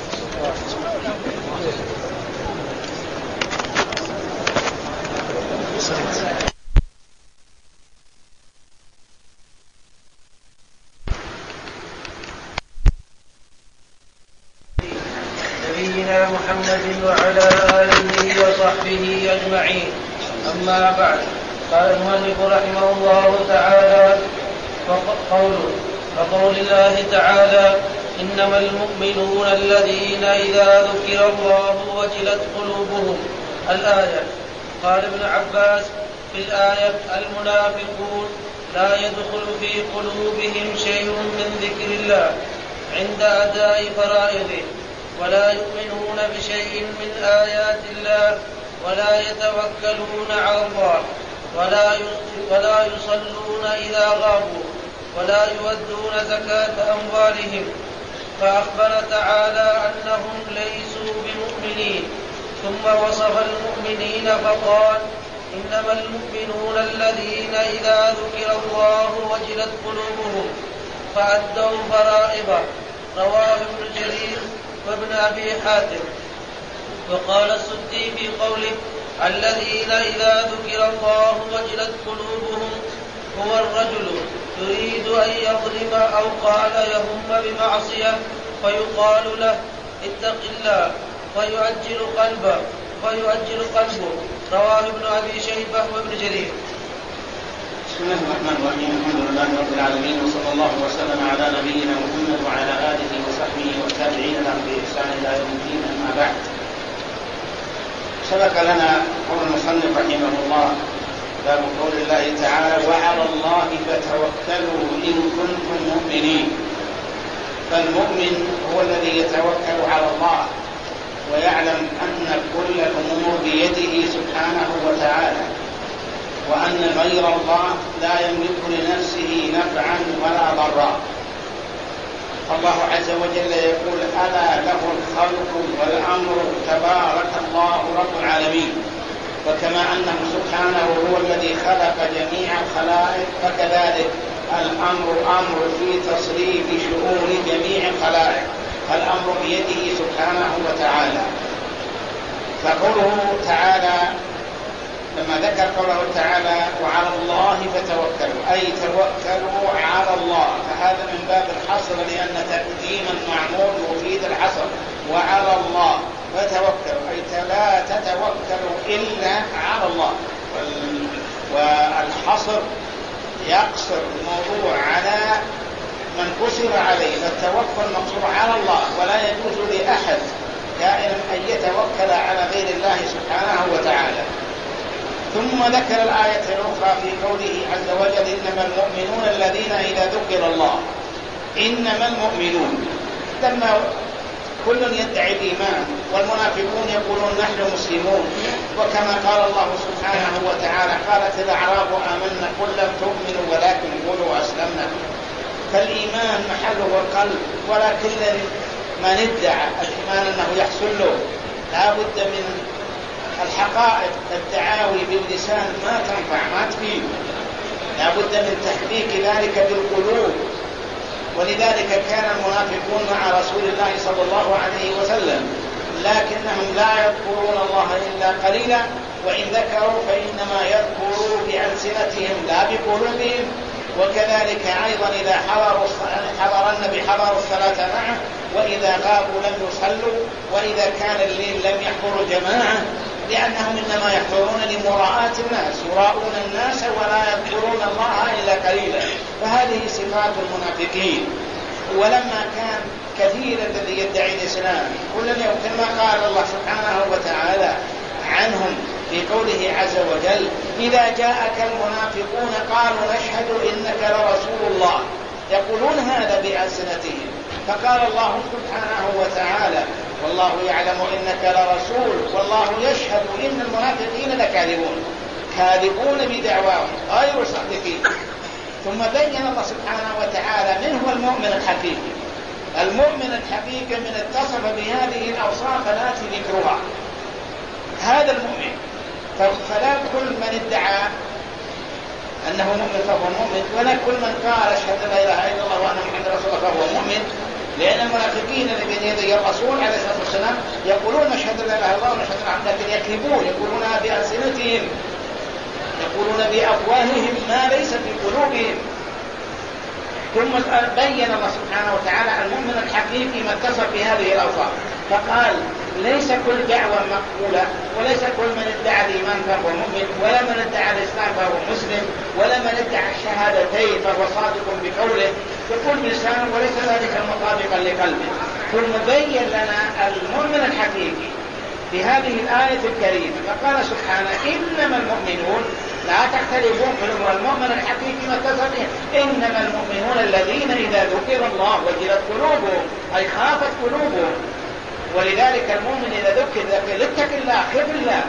Speaker 1: نبينا محمد وعلى آله وصحبه أجمعين. أما بعد، قال المؤلف رحمه الله تعالى: وقوله وقول الله تعالى: إنما المؤمنون الذين إذا ذكر الله وجلت قلوبهم، الآية. قال ابن عباس في الآية: المنافقون لا يدخل في قلوبهم شيء من ذكر الله عند أداء فرائضه، ولا يؤمنون بشيء من آيات الله، ولا يتوكلون على الله، ولا يصلون إذا غابوا، ولا يؤدون زكاة أموالهم. فأخبر تعالى أنهم ليسوا بمؤمنين، ثم وصف المؤمنين فقال: إنما المؤمنون الذين إذا ذكر الله وجلت قلوبهم فأدوا فرائضه. رواه ابن جرير وابن أبي حاتم. وقال السدي في قوله: الذين إذا ذكر الله وجلت قلوبهم هو الرجل يريد أن يظلم أو قال يهم بمعصية فيقال له: اتق الله، فيؤجل قلبه فيؤجل قلبه. رواه ابن أبي شيبة وابن جرير.
Speaker 2: بسم الله الرحمن الرحيم. الحمد لله رب العالمين، وصلى الله وسلم على نبينا محمد وعلى آله وصحبه والتابعين لهم بإحسان إلى يوم الدين. أما بعد، سبق لنا قول المصنف رحمه الله باب قول الله تعالى: وعلى الله فتوكلوا إن كنتم مؤمنين. فالمؤمن هو الذي يتوكل على الله ويعلم أن كل الأمور بيده سبحانه وتعالى، وأن غير الله لا يملك لنفسه نفعا ولا ضرا. الله عز وجل يقول: ألا له الخلق والأمر تبارك الله رب العالمين. وكما أنه سبحانه هو الذي خلق جميع الخلائق، فكذلك الأمر أمر في تصريف شؤون جميع الخلائق، الأمر بيده سبحانه وتعالى. فقوله تعالى لما ذكر قوله تعالى: وعلى الله فتوكلوا، أي توكلوا على الله، فهذا من باب الحصر، لأن تقديم المعمول يفيد الحصر. وعلى الله فتوكلوا أي لا تتوكلوا إلا على الله. والحصر يقصر الموضوع على من قصر عليه، فالتوكل مقصور على الله، ولا يجوز لأحد كائنا أن يتوكل على غير الله سبحانه وتعالى. ثم ذكر الآية الأخرى في قوله عز وجل: إنما المؤمنون الذين إذا ذكر الله. إنما المؤمنون، لما كل يدعي الإيمان، والمنافقون يقولون نحن مسلمون، وكما قال الله سبحانه وتعالى: قالت الأعراب آمنا قل لم تؤمنوا ولكن قولوا أسلمنا. فالإيمان محله القلب، ولكن من ادعى الإيمان أنه يحصل له لا بد من الحقائق. الدعاوي باللسان ما تنفع، ما تفيد، لا بد من تحقيق ذلك بالقلوب. ولذلك كان المنافقون مع رسول الله صلى الله عليه وسلم، لكنهم لا يذكرون الله إلا قليلا، وإن ذكروا فإنما يذكروا بألسنتهم لا بقلوبهم. وكذلك أيضا إذا حضروا حضر النبي حضروا الصلاة معه، وإذا غابوا لم يصلوا، وإذا كان الليل لم يحضروا جماعة، لأنهم إنما يحضرون لمراءة الناس، يراؤون الناس ولا يذكرون الله إلا قليلا. فهذه صفات المنافقين. ولما كان كثير الذي يدعي الإسلام كل يوم، كما قال الله سبحانه وتعالى عنهم في قوله عز وجل: إذا جاءك المنافقون قالوا نشهد إنك لرسول الله، يقولون هذا بألسنتهم. فقال الله سبحانه وتعالى: والله يعلم إنك لرسول والله يشهد إن المنافقين لكاذبون. كاذبون بدعواهم غير صادقين. ثم بين الله سبحانه وتعالى من هو المؤمن الحقيقي. المؤمن الحقيقي من اتصف بهذه الأوصاف التي ذكرها، هذا المؤمن. فلا كل من ادعى أنه مؤمن فهو مؤمن، ولا كل من قال أشهد أن لا إله إلا الله وأن محمدا رسول الله فهو مؤمن. لأن المنافقين اللي بين يدي الرسول عليه الصلاة والسلام يقولون نشهد أن لا إله إلا الله ونشهد أن محمدا، لكن يكذبون، يقولونها بألسنتهم، يقولون بأفواههم ما ليس في قلوبهم. ثم بين الله سبحانه وتعالى المؤمن الحقيقي ما اتصف بهذه الأوصاف، فقال: ليس كل دعوة مقبولة، وليس كل من ادعى الإيمان فهو مؤمن، ولا من ادعى الإسلام فهو مسلم، ولا من ادعى الشهادتين فهو صادق بقوله يقول بلسانه وليس ذلك مطابقا لقلبه. ثم بين لنا المؤمن الحقيقي في هذه الآية الكريمة. فقال سبحانه إنما المؤمنون، لا تختلفون في الأمر، المؤمن الحقيقي ما اتصل به، إنما المؤمنون الذين إذا ذكر الله وجلت قلوبهم، أي خافت قلوبهم. ولذلك المؤمن إذا ذكر ذكر اتق الله، خف الله،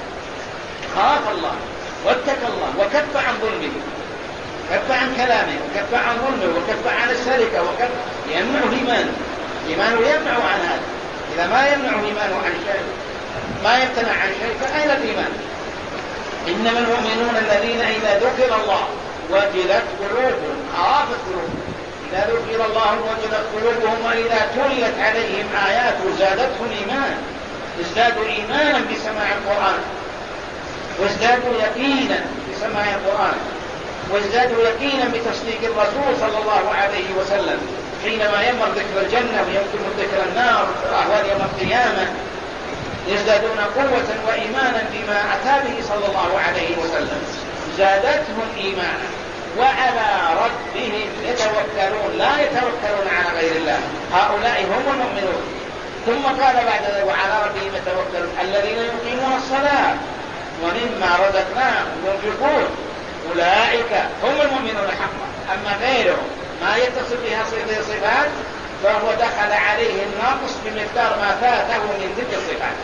Speaker 2: خاف الله واتق الله وكف عن ظلمه، كف عن كلامه وكف عن ظلمه وكف عن السرقة وكف، يمنعه إيمانه، إيمانه يمنع عن هذا. إذا ما يمنعه إيمانه عن شيء، ما يمتنع عن شيء، فأين الإيمان؟ إنما المؤمنون الذين إذا ذكر الله وجلت قلوبهم، خافت قلوبهم. إذا ذكر الله وجلت قلوبهم، وإذا تليت عليهم آياته زادتهم إيمان، ازدادوا إيمانا بسماع القرآن، وازدادوا يقينا بسماع القرآن، وازدادوا يقينا بتصديق الرسول صلى الله عليه وسلم حينما يمر ذكر الجنة ويمكن ذكر النار وأهوال يوم القيامة، يزدادون قوة وإيمانا بما أتى به صلى الله عليه وسلم، زادتهم إيمانا وعلى ربهم يتوكلون، لا يتوكلون على غير الله، هؤلاء هم المؤمنون. ثم قال بعد ذلك وعلى ربهم يتوكلون الذين يقيمون الصلاة ومما رزقناهم ينفقون، أولئك هم المؤمنون حقا. أما غيرهم ما يتصل بها صفات فهو دخل عليه الناقص بمقدار ما فاته من تلك الصفات.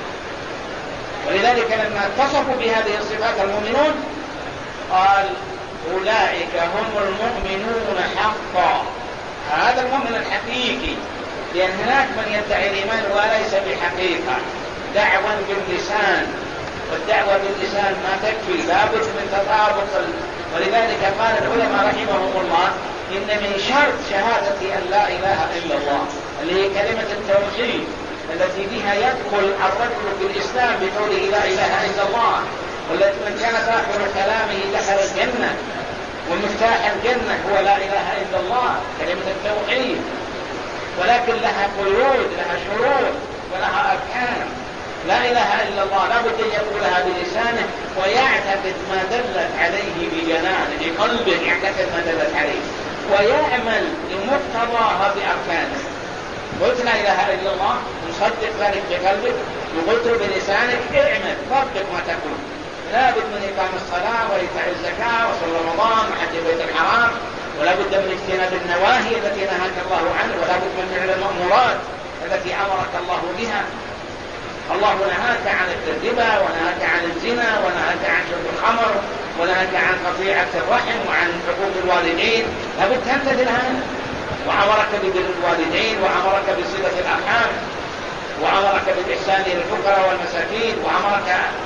Speaker 2: ولذلك لما اتصفوا بهذه الصفات المؤمنون قال أولئك هم المؤمنون حقا، هذا المؤمن الحقيقي. لأن هناك من يدعي الإيمان وليس بحقيقة، دعوة باللسان، والدعوة باللسان ما تكفي، لابد من تطابق. ولذلك قال العلماء رحمهم الله إن من شرط شهادة أن لا إله إلا الله اللي هي كلمة التوحيد التي بها يدخل الرجل في الإسلام بقوله لا إله إلا الله، والتي من كانت آخر كلامه دخل الجنة، ومفتاح الجنة هو لا إله إلا الله كلمة التوحيد. ولكن لها قيود، لها شروط ولها أركان. لا إله إلا الله لا بد أن يقولها بلسانه ويعتقد ما دلت عليه بجنانه، بقلبه يعتقد ما دلت عليه ويعمل لمقتضاها بأركانه. قلت لا إله إلا الله مصدق ذلك بقلبك، وقلت بلسانك اعمل طبق ما تقول. لا بد من إقام الصلاة وإيتاء الزكاة وصوم رمضان وحج بيت الحرام، ولا بد من اجتناب النواهي التي نهاك الله عنه، ولا بد من فعل المأمورات التي أمرك الله بها. الله نهاك عن الربا ونهاك عن الزنا ونهاك عن شرب الخمر ونهاك عن قطيعة الرحم وعن حقوق الوالدين، لابد تمتثل هذا. وأمرك ببر الوالدين، وأمرك بصلة الأرحام، وأمرك بالإحسان للفقراء والمساكين، وأمرك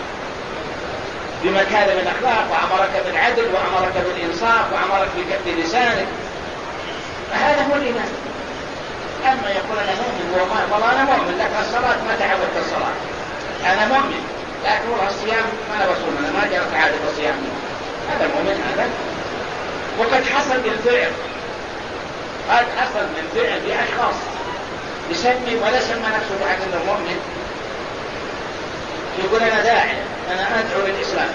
Speaker 2: بمكارم الأخلاق، وأمرك بالعدل، وأمرك بالإنصاف، وأمرك بكف لسانك. هذا هو الإيمان. أما يقول أنا مؤمن وما والله أنا مؤمن لكن الصلاة ما تعودت الصلاة، أنا مؤمن لكن والله الصيام ما أنا بصوم، أنا ما جرت عادة الصيام، هذا مؤمن هذا. وقد حصل بالفعل، قد حصل من فعل بأشخاص يسمي ولا سمى نفسه بعد أنه مؤمن، يقول أنا داعي، أنا أدعو للإسلام،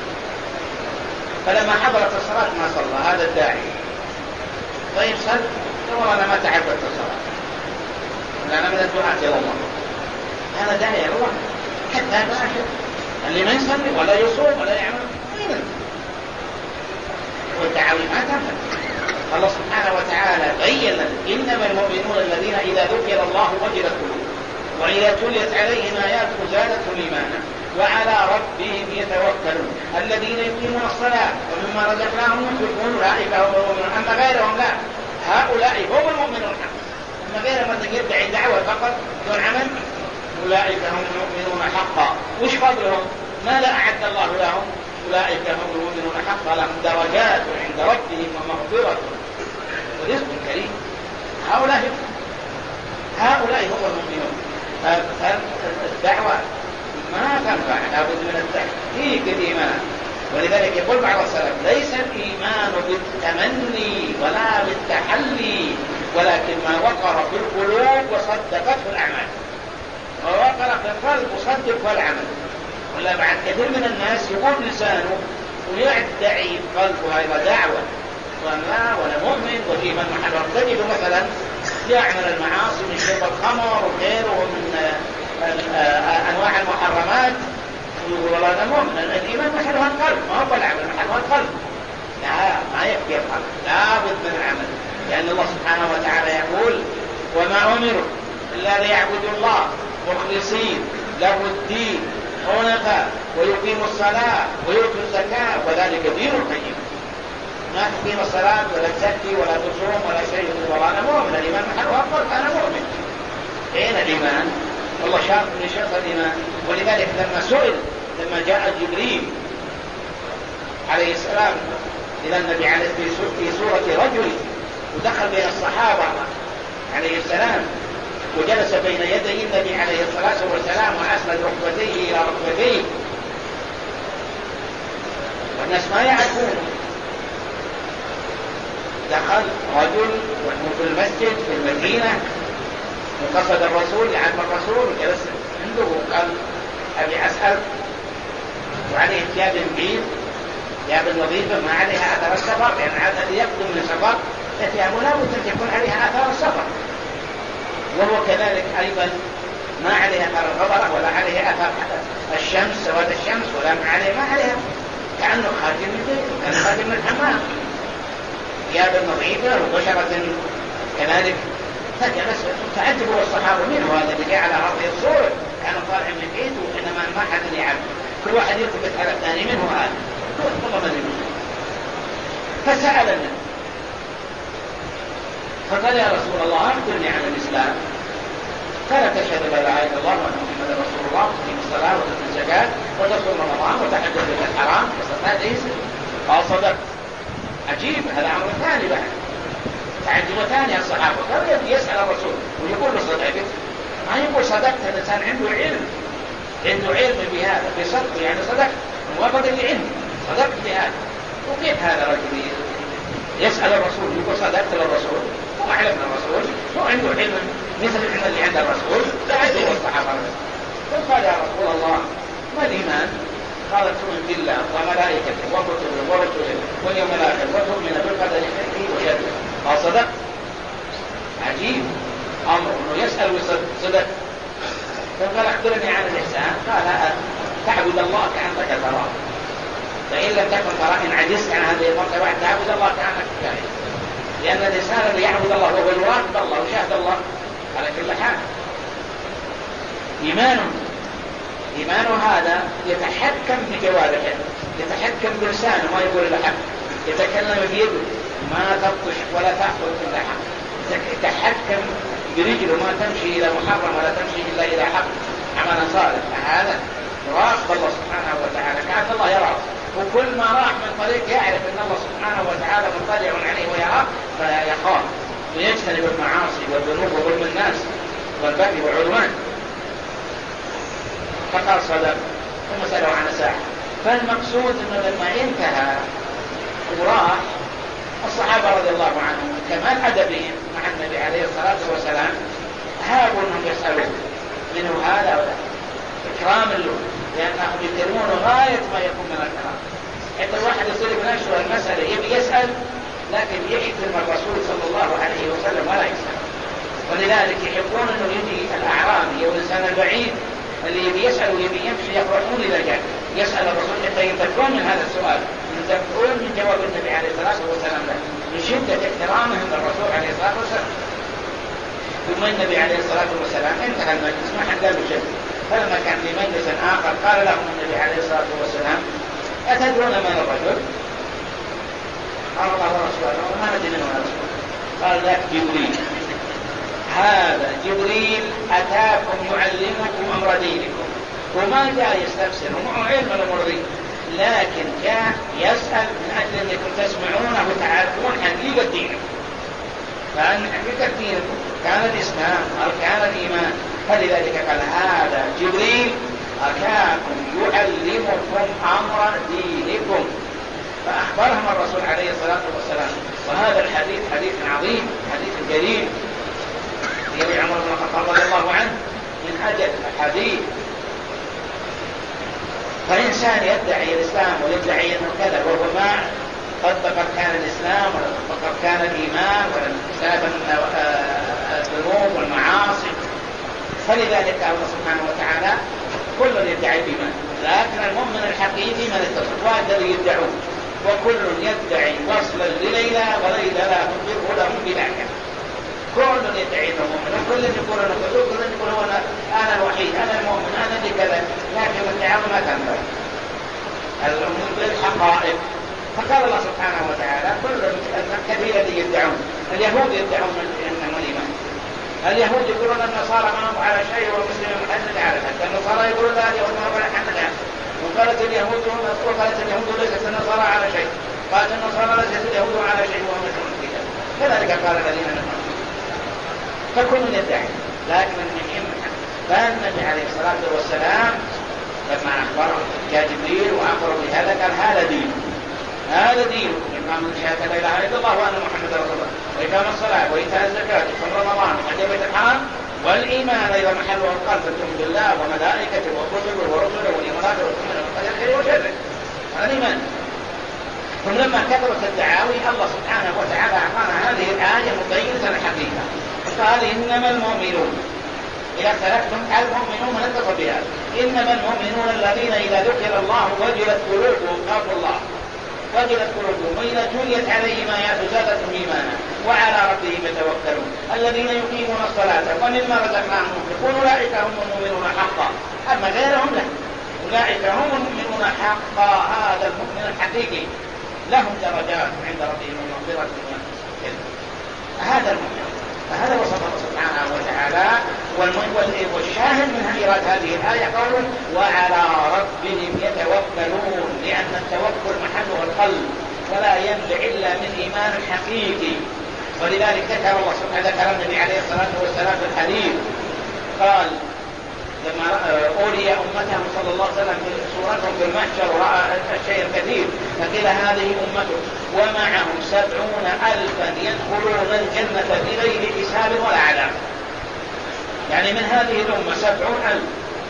Speaker 2: فلما حضرت الصلاة ما صلى هذا الداعي. طيب صل، والله أنا ما تعبت الصلاة، أنا من الدعاة إلى الله، هذا داعي إلى الله حتى باشر اللي ما يصلي ولا يصوم ولا يعمل أين والدعاوي ما تنفع. الله سبحانه وتعالى بين إنما المؤمنون الذين إذا ذكر الله وجلت قلوبهم وإذا تليت عليهم آياته زادتهم إيمانا وعلى ربهم يتوكلون الذين يقيمون الصلاة ومما رزقناهم ينفقون أولئك هم المؤمنون. أما غيرهم لا، هؤلاء هم المؤمنون حقا. أما غير من يدعي دعوة فقط دون عمل أولئك هم المؤمنون حقا. وش فضلهم؟ ما لا أعد الله لهم؟ أولئك هم المؤمنون حقا لهم درجات عند ربهم ومغفرة ورزق كريم. هؤلاء هؤلاء هم المؤمنون. فالدعوة ما تنفع، لابد من التحقيق الإيمان. ولذلك يقول بعض السلف ليس الإيمان بالتمني ولا بالتحلي، ولكن ما وقر في القلوب وصدقته الأعمال. ما وقر في القلب وصدق العمل. ولا بعد كثير من الناس يقول لسانه ويدعي قلبه هذا دعوة ولا ولا مؤمن. وفي من محل تجد مثلا يعمل المعاصي من شرب الخمر وغيره من أنواع المحرمات والله أنا مؤمن. الإيمان محلها القلب، ما هو العمل، محلها القلب. لا ما يكفي القلب، لا بد من العمل، لأن الله سبحانه وتعالى يقول وما أمروا إلا ليعبدوا الله مخلصين له الدين حنفاء ويقيموا الصلاة ويؤتوا الزكاة وذلك دين القيم. ما تقيم الصلاة ولا تزكي ولا تصوم ولا شيء والله أنا مؤمن. الإيمان محلها القلب، أنا مؤمن. أين الإيمان؟ والله شرط من شرط الإيمان. ولذلك لما سئل لما جاء جبريل عليه السلام إلى النبي عليه في سورة رجل ودخل بين الصحابة عليه السلام وجلس بين يدي النبي عليه الصلاة والسلام وأسند ركبتيه إلى ركبتيه والناس ما يعرفون. دخل رجل ونحن في المسجد في المدينة وقصد الرسول يعرف الرسول وجلس عنده وقال أبي أسأل وعليه ثياب بيض ثياب نظيفة ما عليها أثر السفر، لأن يعني عادة يقدم من سفر ثيابه لا بد أن يكون عليها أثر السفر، وهو كذلك أيضا ما عليها أثر الغبرة ولا عليها أثر الشمس سواد الشمس ولا ما عليها ما عليها كأنه خارج من البيت كان خارج من الحمام، ثياب نظيفة وبشرة كذلك. فجلس تعجبوا الصحابة من هذا اللي جاء على هذه الصورة كان طالع من البيت وإنما ما حد يعرف، كل واحد يلتفت على الثاني من هو هذا والله ما ندري. فسأل النبي فقال يا رسول الله أخبرني عن الإسلام. قال تشهد لا إله إلا الله وأن محمدا رسول الله وتقيم الصلاة وتؤتي الزكاة وتصوم رمضان وتحج البيت الحرام هذا يسأل. قال صدق. عجيب، هذا أمر ثاني بعد تعجب ثاني الصحابة. قال يسأل الرسول ويقول له صدقت، ما يقول صدقت. الإنسان عنده علم عنده علم بهذا بصدق يعني صدقت موافق للعلم صدقت بهذا. وكيف هذا رجل يسأل الرسول يقول صدقت للرسول وأعلم الرسول وعنده علم مثل العلم اللي عند الرسول. تعجب الصحابة. فقال يا رسول الله ما الإيمان؟ قال تؤمن بالله وملائكته وكتبه ورسله واليوم الآخر وتؤمن بالقدر خيره وشره. قال صدق. عجيب أمر أنه يسأل وصدق. فقال أخبرني عن الإحسان. قال تعبد الله كأنك تراه فإن لم تكن تراه إن عجزت عن هذه المرتبة تعبد الله كأنك تراه، لأن الإنسان الذي يعبد الله وهو يراقب الله وشاهد الله على كل حال. إيمانه إيمانه هذا يتحكم بجوارحه يتحكم بلسانه ما يقول إلا حق، يتكلم بيده ما تبطش ولا تأخذ إلا حق، يتحكم برجله ما تمشي إلى محرم ولا تمشي إلا إلى حق عملا صالح. هذا يراقب الله سبحانه وتعالى كأن الله يراه، وكل ما راح من طريق يعرف أن الله سبحانه وتعالى مطلع عليه ويراه فيخاف ويجتنب المعاصي والذنوب وظلم الناس والبغي والعدوان. فقال صدق. ثم سألوا عن ساعة. فالمقصود أنه لما انتهى وراح الصحابة رضي الله عنهم كمال أدبهم مع النبي عليه الصلاة والسلام هابوا أنهم يسألون منه هذا ولا إكرام له، لأنهم يكرمون غاية ما يكون من الكرام. حتى الواحد يصير بنفسه المسألة يبي يسأل لكن يحترم الرسول صلى الله عليه وسلم ولا يسأل. ولذلك يحبون أنه يجي الأعرابي أو الإنسان البعيد اللي يبي يسأل ويبي يمشي يفرحون إذا جاء يسأل الرسول حتى ينتفعون من هذا السؤال، ينتفعون من جواب النبي عليه الصلاة والسلام له من شدة احترامهم للرسول عليه الصلاة والسلام. ثم النبي عليه الصلاة والسلام انتهى المجلس ما حد له شيء. فلما كان في مجلس آخر قال لهم النبي عليه الصلاة والسلام أتدرون من الرجل؟ قال الله ورسوله وما ندري منه يا رسول. قال لك جبريل. هذا جبريل أتاكم يعلمكم أمر دينكم، وما جاء يستفسر ومعه علم الأمر دين، لكن جاء يسأل من أجل أنكم تسمعونه وتعرفون حقيقة دينكم. فأن حقيقة دينكم كان الإسلام أركان الإيمان، فلذلك قال هذا جبريل أتاكم يعلمكم أمر دينكم. فأخبرهم الرسول عليه الصلاة والسلام. وهذا الحديث حديث عظيم حديث جليل يروي عمر بن الخطاب رضي الله عنه من أجل الحديث. فإنسان يدعي الإسلام ويدعي أنه كذا وهو ما طبق أركان الإسلام ولا طبق أركان الإيمان ولا اجتنب الذنوب والمعاصي، فلذلك الله سبحانه وتعالى كل يدعي الإيمان، لكن المؤمن الحقيقي من اتصل وهذا يدعون، وكل يدعي وصلا لليلى وليلى لا تخبره لهم بذاك. كل يدعي المؤمن وكل يقول أنا كذا وكل يقول أنا أنا الوحيد أنا المؤمن أنا بكذا، لكن التعاون ما تنفع الأمور بالحقائق. فقال الله سبحانه وتعالى كل كثير يدعون. اليهود يدعون أنهم الإيمان، اليهود يقولون النصارى ما هم على شيء والمسلمين محدد على حتى النصارى يقولون لا اليهود ما هم على حد على. وقالت اليهود وقالت اليهود ليست النصارى على شيء، قالت النصارى ليست اليهود على شيء وهم يدعون الكتاب. كذلك قال الذين نفروا. فكل يدعي، لكن المهم فالنبي عليه الصلاة والسلام لما أخبره جاء جبريل وأخبره بهذا قال هذا دين، هذا دين إقام الشهادة لا إله إلا الله وأن محمد رسول الله وإقام الصلاة وإيتاء الزكاة وصوم رمضان وحج بيت الحرام والإيمان إذا محله القلب تؤمن بالله وملائكته وكتبه ورسله والإيمان وتؤمن بالقدر خيره وشره. هذا الإيمان. ثم لما كثرت الدعاوي الله سبحانه وتعالى أعطانا هذه الآية مبينة الحقيقة، قال إنما المؤمنون إذا اختلفتم المؤمنون من اتصل بها إنما المؤمنون الذين إذا ذكر الله وجلت قلوبهم خافوا الله وجلت قلوبهم وإذا تليت عليهم آيات زادتهم إيمانا وعلى ربهم يتوكلون الذين يقيمون الصلاة ومما رزقناهم ينفقون أولئك هم المؤمنون حقا. أما غيرهم لا، أولئك هم المؤمنون حقا. هذا المؤمن الحقيقي لهم درجات عند ربهم ومغفرة هذا المؤمن. فهذا وصف الله سبحانه وتعالى. والشاهد من إيراد هذه الآية قوله وعلى ربهم يتوكلون، لأن التوكل محله القلب ولا ينبع إلا من إيمان حقيقي. ولذلك ذكر الله سبحانه ذكر النبي عليه الصلاة والسلام في الحديث قال لما أولي أمته صلى الله عليه وسلم في صورتهم في المحشر ورأى الشيء الكثير فقيل هذه أمته ومعهم سبعون ألفا يدخلون الجنة بغير حساب ولا عذاب. يعني من هذه الأمة سبعون ألف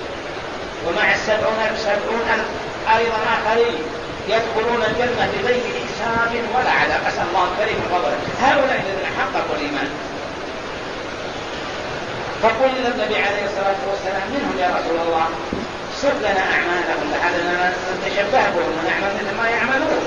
Speaker 2: ومع السبعون ألف سبعون ألف أيضا آخرين يدخلون الجنة بغير حساب ولا عذاب. أسأل الله الكريم فضله. هؤلاء الذين حققوا الإيمان. فقل للنبي عليه الصلاة والسلام منهم يا رسول الله صف لنا أعمالهم لعلنا نتشبه بهم ونعمل مثل ما يعملون.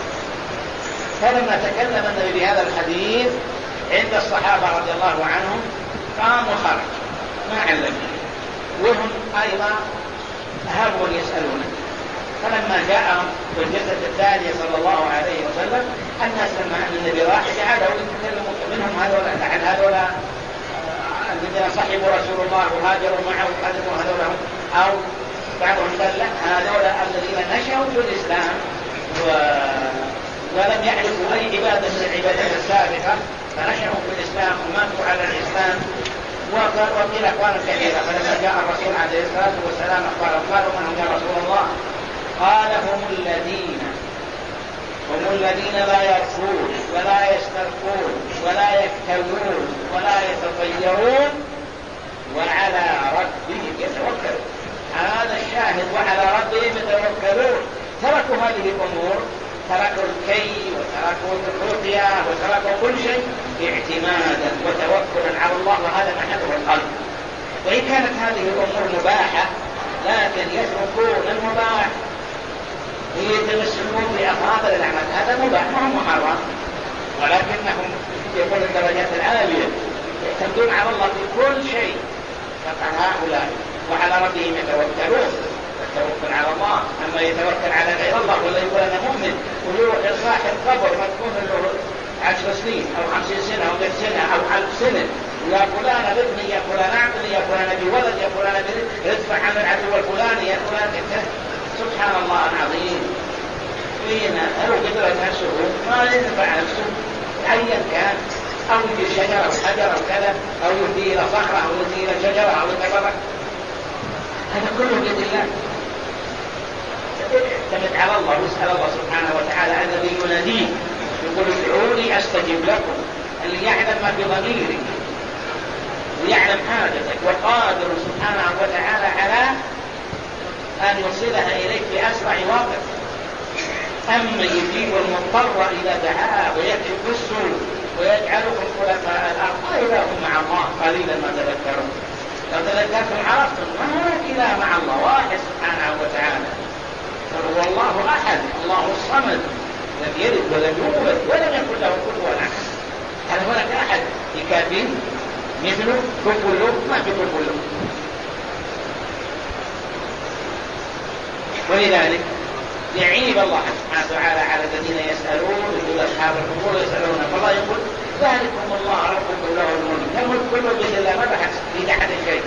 Speaker 2: فلما تكلم النبي بهذا الحديث عند الصحابة رضي الله عنهم قام وخرج ما علمنا وهم أيضا هربوا يسألونه. فلما جاءهم في الجلسة الثانية صلى الله عليه وسلم الناس لما أن النبي راح جعلوا يتكلموا منهم هذولا لعل هذولا الذين صحبوا رسول الله وهاجروا معه وقدموا هذولا أو بعضهم قال لا هذولا الذين نشأوا في الإسلام و... ولم يعرفوا أي عبادة من العبادات السابقة فنشأوا في الإسلام وماتوا على الإسلام. وقيل أقوالا كثيرة. فلما جاء الرسول عليه الصلاة والسلام قالوا قالوا من هم يا رسول الله؟ قال هم الذين هم الذين لا يرقون ولا يسترقون ولا يكتوون ولا يتطيرون وعلى ربهم يتوكلون. هذا الشاهد وعلى ربهم يتوكلون. تركوا هذه الأمور، تركوا الكي وتركوا الرقية وتركوا كل شيء اعتمادا وتوكلا على الله، وهذا محله القلب. وإن كانت هذه الأمور مباحة لكن يتركون المباح يتمسكون بأفاضل الأعمال. هذا مباح ما هو محرم، ولكنهم يقول الدرجات العالية يعتمدون على الله في كل شيء. فقال هؤلاء وعلى ربهم يتوكلون. التوكل على الله. أما يتوكل على غير الله ولا يقول أنا مؤمن ويروح صاحب قبر ما تكون له عشر سنين أو خمسين سنة أو مئة سنة أو ألف سنة يا فلان ابني يا فلان أعطني يا فلان بولد يا فلان ادفع عن العدو الفلاني يا فلان كنت. سبحان الله العظيم. فينا لو قدرت نفسه ما ينفع نفسه أيا كان، أو يدي شجرة أو حجر أو كذا، أو يدي إلى صخرة أو يدي إلى شجرة أو كبرة. هذا كله بيد الله. اعتمد على الله واسأل الله سبحانه وتعالى. الذي يناديه يقول ادعوني أستجب لكم، اللي يعلم ما في ضميرك ويعلم حاجتك وقادر سبحانه وتعالى على أن يوصلها إليك في أسرع وقت. أما يجيب المضطر إذا دعاه ويكشف السوء ويجعلكم خلفاء الأرض إذا هم مع الله قليلا ما تذكرون. لو تذكرتم عرفتم ما هناك إله مع الله، واحد سبحانه وتعالى. فهو الله أحد، الله الصمد، لم يلد ولم يولد ولم يكن له كفوا أحد. هل هناك أحد يكافيه مثله كفوا له؟ ما في كفوا له. ولذلك يعيب الله سبحانه وتعالى على الذين يسألون، يقول أصحاب القبور يسألون، فالله يقول ذلكم الله ربكم له الملك، الملك كله بيد الله، ما بحث في أحد شيء.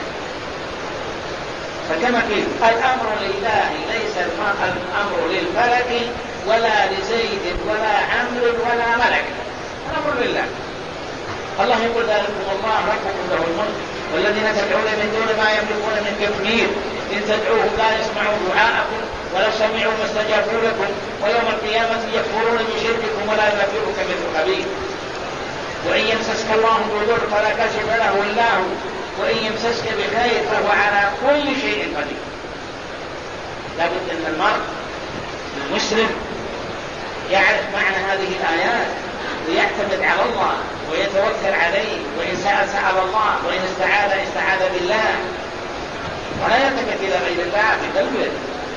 Speaker 2: فكما قيل الأمر لله، ليس الأمر للفلك ولا لزيد ولا عمرو ولا ملك، الأمر لله. الله يقول ذلكم الله ربكم له الملك والذين تدعون من دون ما يملكون من كثير، إن تدعوهم لا يسمعوا دعاءكم ولو سمعوا ما استجابوا لكم ويوم القيامة يكفرون بشرككم ولا ينبئك مثل خبير. وإن يمسسك الله بضر فلا كاشف له إلا هو وإن يمسسك بخير فهو على كل شيء قدير. لابد أن المرء المسلم يعرف معنى هذه الآيات ويعتمد على الله ويتوكل عليه، وإن سأل سأل الله، وإن استعاذ استعاذ بالله، ولا يلتفت إلى غير الله في قلبه،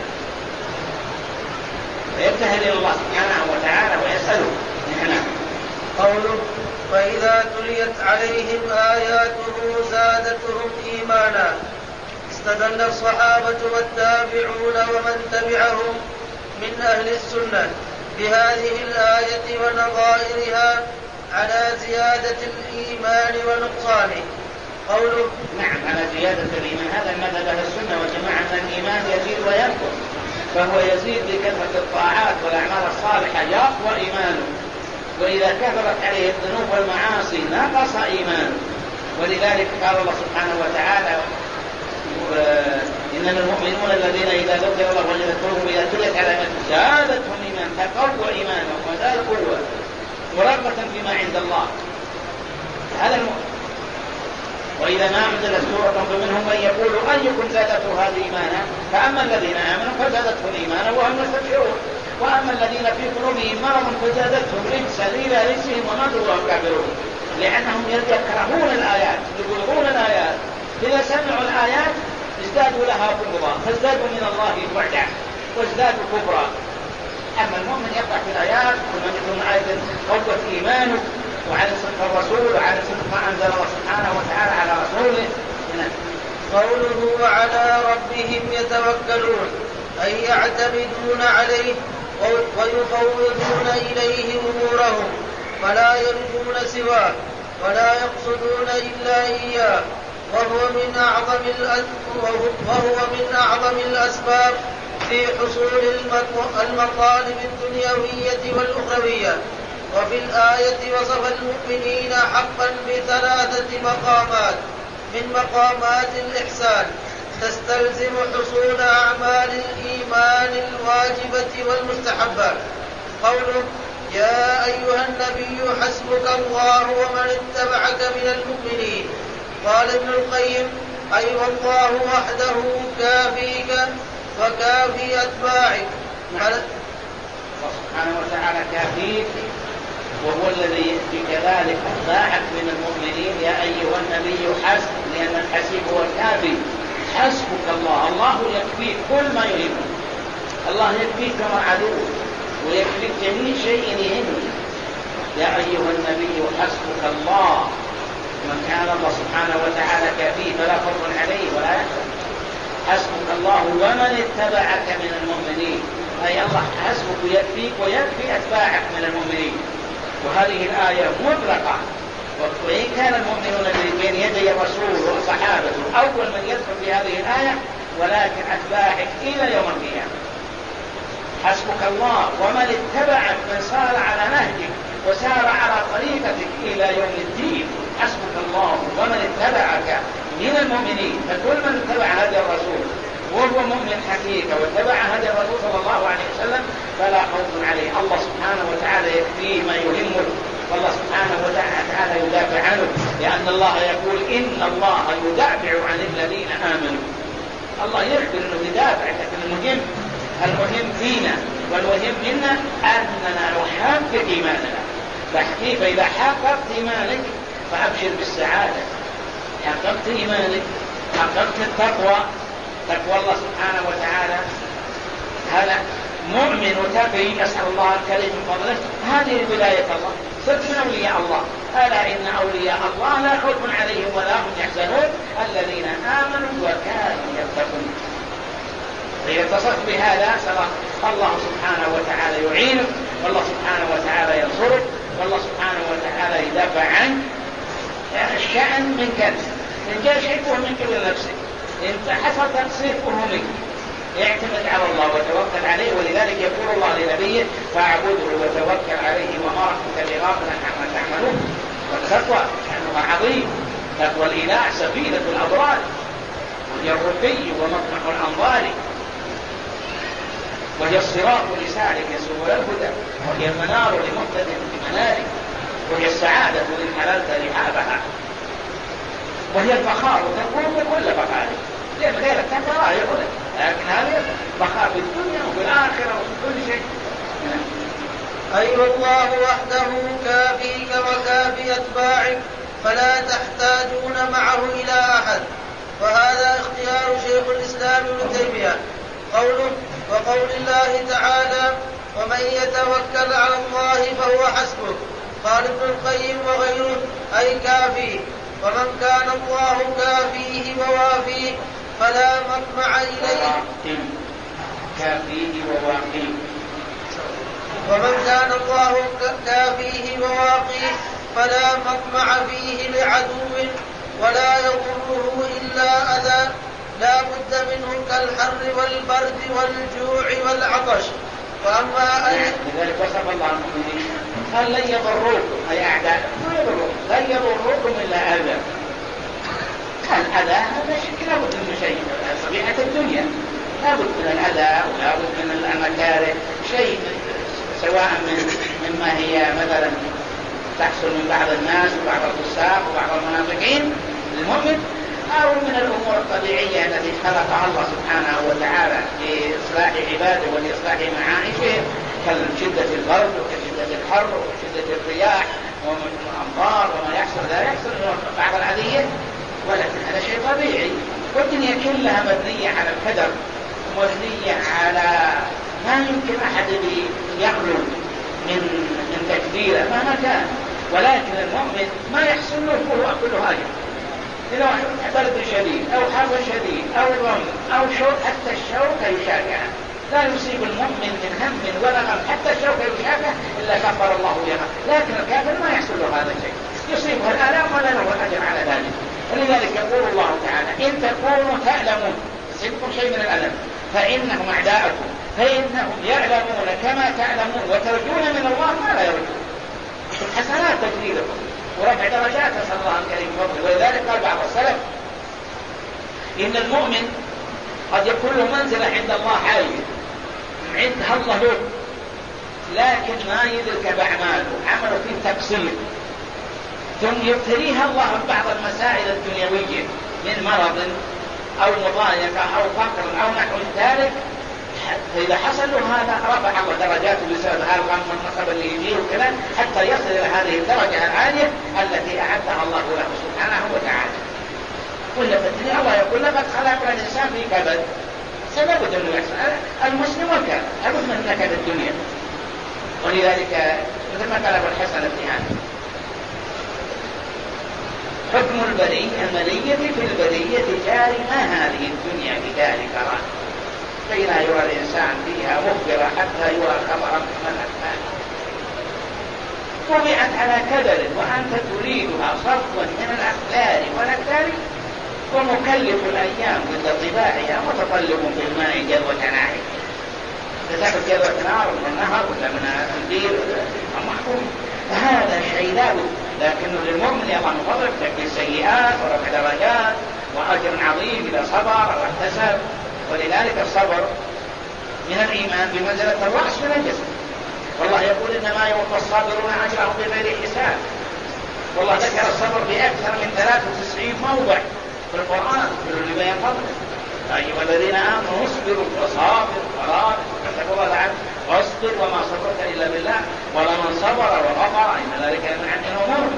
Speaker 2: ويبتهل إلى الله سبحانه وتعالى ويسأله. نحن
Speaker 1: قوله فإذا تليت عليهم آياته زادتهم إيمانا. استدل الصحابة والتابعون ومن تبعهم من أهل السنة بهذه الآية ونظائرها على زيادة الإيمان ونقصانه. قوله
Speaker 2: نعم على زيادة الإيمان، هذا مذهب أهل السنة والجماعة أن الإيمان يزيد وينقص، فهو يزيد بكثرة الطاعات والأعمال الصالحة يقوى إيمانه، وإذا كثرت عليه الذنوب والمعاصي نقص إيمانه. ولذلك قال الله سبحانه وتعالى إنما المؤمنون الذين إذا ذكر الله وجلت قلوبهم إذا تليت عليهم زادتهم إيمانا، فقوى إيمانهم وزاد قوة ورغبة فيما عند الله. هذا المؤمن. وإذا ما أنزلت سورة فمنهم من يقول أيكم زادته هذه إيمانا، فأما الذين آمنوا فزادتهم إيمانا وهم يستبشرون، وأما الذين في قلوبهم مرض فزادتهم رجسا إلى رجسهم وماتوا وهم كافرون، لأنهم يكرهون الآيات يبغضون الآيات، إذا سمعوا الآيات ازدادوا لها بغضا فازدادوا من الله بعدا وازدادوا كفرا. أما المؤمن يقرأ في الآيات ومن يكون آية قوة إيمانه وعلى صدق الرسول وعلى صدق ما أنزل الله سبحانه وتعالى على رسوله.
Speaker 1: قوله وعلى ربهم يتوكلون أي يعتمدون عليه ويفوضون إليه أمورهم فلا يرجون سواه ولا يقصدون إلا إياه، وهو من أعظم وهو من أعظم الأسباب في حصول المطالب الدنيوية والأخروية. وفي الآية وصف المؤمنين حقا بثلاثة مقامات من مقامات الإحسان تستلزم حصول أعمال الإيمان الواجبة والمستحبة. قوله يا أيها النبي حسبك الله ومن اتبعك من المؤمنين. قال ابن القيم أي والله وحده كافيك وكافي أتباعك.
Speaker 2: الله سبحانه وتعالى كافيك، وهو الذي بكذلك أتباعك من المؤمنين. يا أيها النبي حسب، لأن الحسيب هو الكافي. حسبك الله، الله يكفيك كل ما يهمك، الله يكفيك كما عدو ويكفيك جميع شيء يهمك. يا أيها النبي حسبك الله، من كان الله سبحانه وتعالى كافيه فلا خوف عليه ولا يحزن. حسبك الله ومن اتبعك من المؤمنين، أي الله حسبك يكفيك ويكفي أتباعك من المؤمنين. وهذه الآية مطلقة، وإن كان المؤمنون بين يدي الرسول وصحابته أول من يدخل في هذه الآية، ولكن أتباعك إلى يوم القيامة. حسبك الله ومن اتبعك، من سار على نهجك وسار على طريقتك إلى يوم الدين. حسبك الله ومن اتبعك من المؤمنين، فكل من اتبع هدي الرسول وهو مؤمن حقيقة واتبع هدي الرسول صلى الله عليه وسلم فلا خوف عليه. الله سبحانه وتعالى يكفيه ما يهمه، والله سبحانه وتعالى يدافع عنه، لأن الله يقول إن الله يدافع عن الذين آمنوا. الله يخبر أنه يدافع، لكن المهم المهم فينا والمهم منا أننا نحقق إيماننا. فكيف إذا حققت إيمانك فأبشر بالسعادة، حققت إيمانك، حققت التقوى، تقوى الله سبحانه وتعالى هذا مؤمن وتقي يسأل الله الكريم من فضله، هذه ولاية الله، صرت من أولياء الله. ألا إن أولياء الله لا خوف عليهم ولا هم يحزنون الذين آمنوا وكانوا يتقون. إذا اتصفت بهذا الله سبحانه وتعالى يعينك، والله سبحانه وتعالى ينصرك، والله سبحانه وتعالى يدافع عنك. الشأن منك أنت، إن جاء شيء فهو منك لنفسك، إن حصل تقصير فهو منك. اعتمد على الله وتوكل عليه، ولذلك يقول الله لنبيه فاعبده وتوكل عليه وما ربك بغافل عما تعملون. والتقوى شأنها عظيم، تقوى الإله سفينة الأبرار، وهي الرقي ومطمح الأنظار، وهي الصراط لسالك سبل الهدى، وهي المنار لمهتد بمناره، وهي السعادة إن حللت رحابها، وهي الفخار تكون بكل فخار، لأن غيرك تفرح يقول، لكن هذه فخار في الدنيا وفي الآخرة وفي كل شيء.
Speaker 1: أي الله وحده كافيك وكافي أتباعك، فلا تحتاجون معه إلى أحد. وهذا اختيار شيخ الإسلام ابن تيمية. قوله وقول الله تعالى ومن يتوكل على الله فهو حسبه، قال ابن القيم وغيره أي كافي، ومن كان الله كافيه ووافيه فلا مطمع إليه.
Speaker 2: كافيه وواقيه.
Speaker 1: ومن كان الله كافيه وواقيه فلا مطمع فيه لعدو ولا يضره إلا أذى لا بد منه كالحر والبرد والجوع والعطش. وأما أن
Speaker 2: لذلك وصف الله المؤمنين قال لن يضروكم أي أعداءكم لن يضروكم إلا أذى. الأذى هذا شيء لا بد من شيء، طبيعة الدنيا لا بد من الأذى ولا بد من المكاره، شيء سواء من مما هي مثلا تحصل من بعض الناس وبعض الفساق وبعض المنافقين للمؤمن، أو من الأمور الطبيعية التي خلقها الله سبحانه وتعالى لإصلاح عباده ولإصلاح معايشهم، كشدة البرد وكشدة الحر وكشدة الرياح والأمطار وما يحصل لا يحصل بعض العادية، ولكن هذا شيء طبيعي. والدنيا كلها مبنية على القدر، مبنية على ما يمكن أحد يخلو من من تكبيره مهما كان. ولكن المؤمن ما يحصل له هو كل حاجة، إذا برد شديد أو حر شديد أو رمل أو شوك، حتى الشوك يشاكه، لا يصيب المؤمن من هم ولا غم، حتى الشوك يشاكه إلا كفر الله بها. لكن الكافر ما يحصل له هذا الشيء، يصيبه الآلام ولا له الأجر على ذلك. ولذلك يقول الله تعالى إن تكونوا تعلمون، يصيبكم شيء من الألم فإنهم أعداءكم فإنهم يعلمون كما تعلمون وترجون من الله ما لا يرجون. الحسنات تجري لكم ورفع درجات نسأل الله الكريم فضله. ولذلك قال بعض السلف إن المؤمن قد يكون له منزلة عند الله عالية عندها الله له، لكن ما يدرك بأعماله، عمله فيه تقصير، ثم يبتليها الله ببعض المسائل الدنيوية من مرض أو مضايقة أو فقر أو نحو ذلك، فإذا حصل له هذا رفع الله درجاته بسبب هذا الغم والنصب اللي يجيه وكذا، حتى يصل إلى هذه الدرجة العالية التي أعدها الله له سبحانه وتعالى. ولا فتني الله يقول لقد خلقنا الإنسان في كبد، سبب أنه يحصل المسلم والكافر لابد من نكد الدنيا. ولذلك مثل ما قال أبو الحسن الثاني حكم البرية المنية في البرية جاري ما هذه الدنيا بدار كرام، بين يرى الإنسان فيها مخبرة حتى يرى خبرا من الأكمال، طبعت على كدر وأنت تريدها صفوا من الأخبار والأكدار، ومكلف الأيام ضد طباعها متطلب في الماء جذوة ناعي، تتاخذ جذوة نار من النهر ولا من البير ولا محكوم، فهذا شيء لا بد. لكن للمؤمن الله فضل تكفي السيئات ورفع درجات وأجر عظيم إذا صبر واحتسب. ولذلك الصبر من الإيمان بمنزلة الرأس من الجسد، والله يقول إنما يوفى الصابرون أجرهم بغير حساب. والله ذكر الصبر بأكثر من ثلاثة وتسعين موضع في القرآن كل لبيان فضله. أيها الذين آمنوا اصبروا وصابروا ورابطوا كتب الله تعالى واصبر وما صبرت إلا بالله ولمن صبر وغفر إن ذلك من عند الأمور.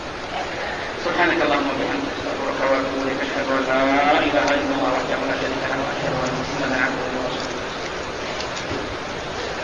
Speaker 2: سبحانك اللهم وبحمدك أشهد أن لا إله إلا الله وحده لا شريك له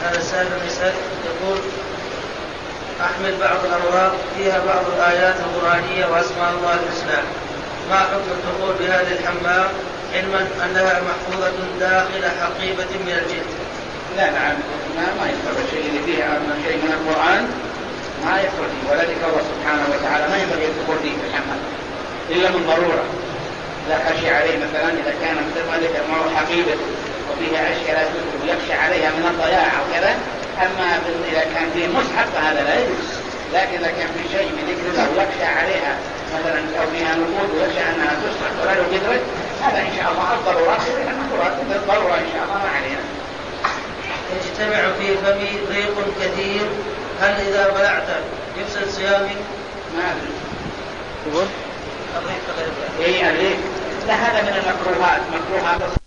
Speaker 1: هذا السائل يسأل يقول: أحمل بعض الأوراق فيها بعض الآيات القرآنية وأسماء الله الحسنى، ما حكم الدخول بهذه الحمام علما أنها محفوظة داخل حقيبة من الجلد؟
Speaker 2: لا نعم، ما, ما يدخل الشيء اللي فيه شيء من القرآن ما يدخل فيه، ولذلك الله سبحانه وتعالى ما ينبغي الدخول فيه في الحمام إلا من ضرورة. لا خشي عليه مثلا إذا كان ذلك الماء حقيبة وفيها أشياء لا تدخل يخشى عليها من الضياع أو كذا. أما إذا كان فيه مصحف فهذا لا يجوز، لكن إذا كان في شيء من ذكر الله ويخشى عليها مثلا أو فيها نقود ويخشى أنها تسحب ولا تدرك، هذا إن شاء الله الضرورات الضرورة إن شاء الله ما علينا.
Speaker 1: يجتمع في فمي ريق كثير، هل إذا بلعت يفسد صيامي؟
Speaker 2: ما أدري. الريق غير الريق. إيه الريق، لا هذا من المكروهات، مكروهات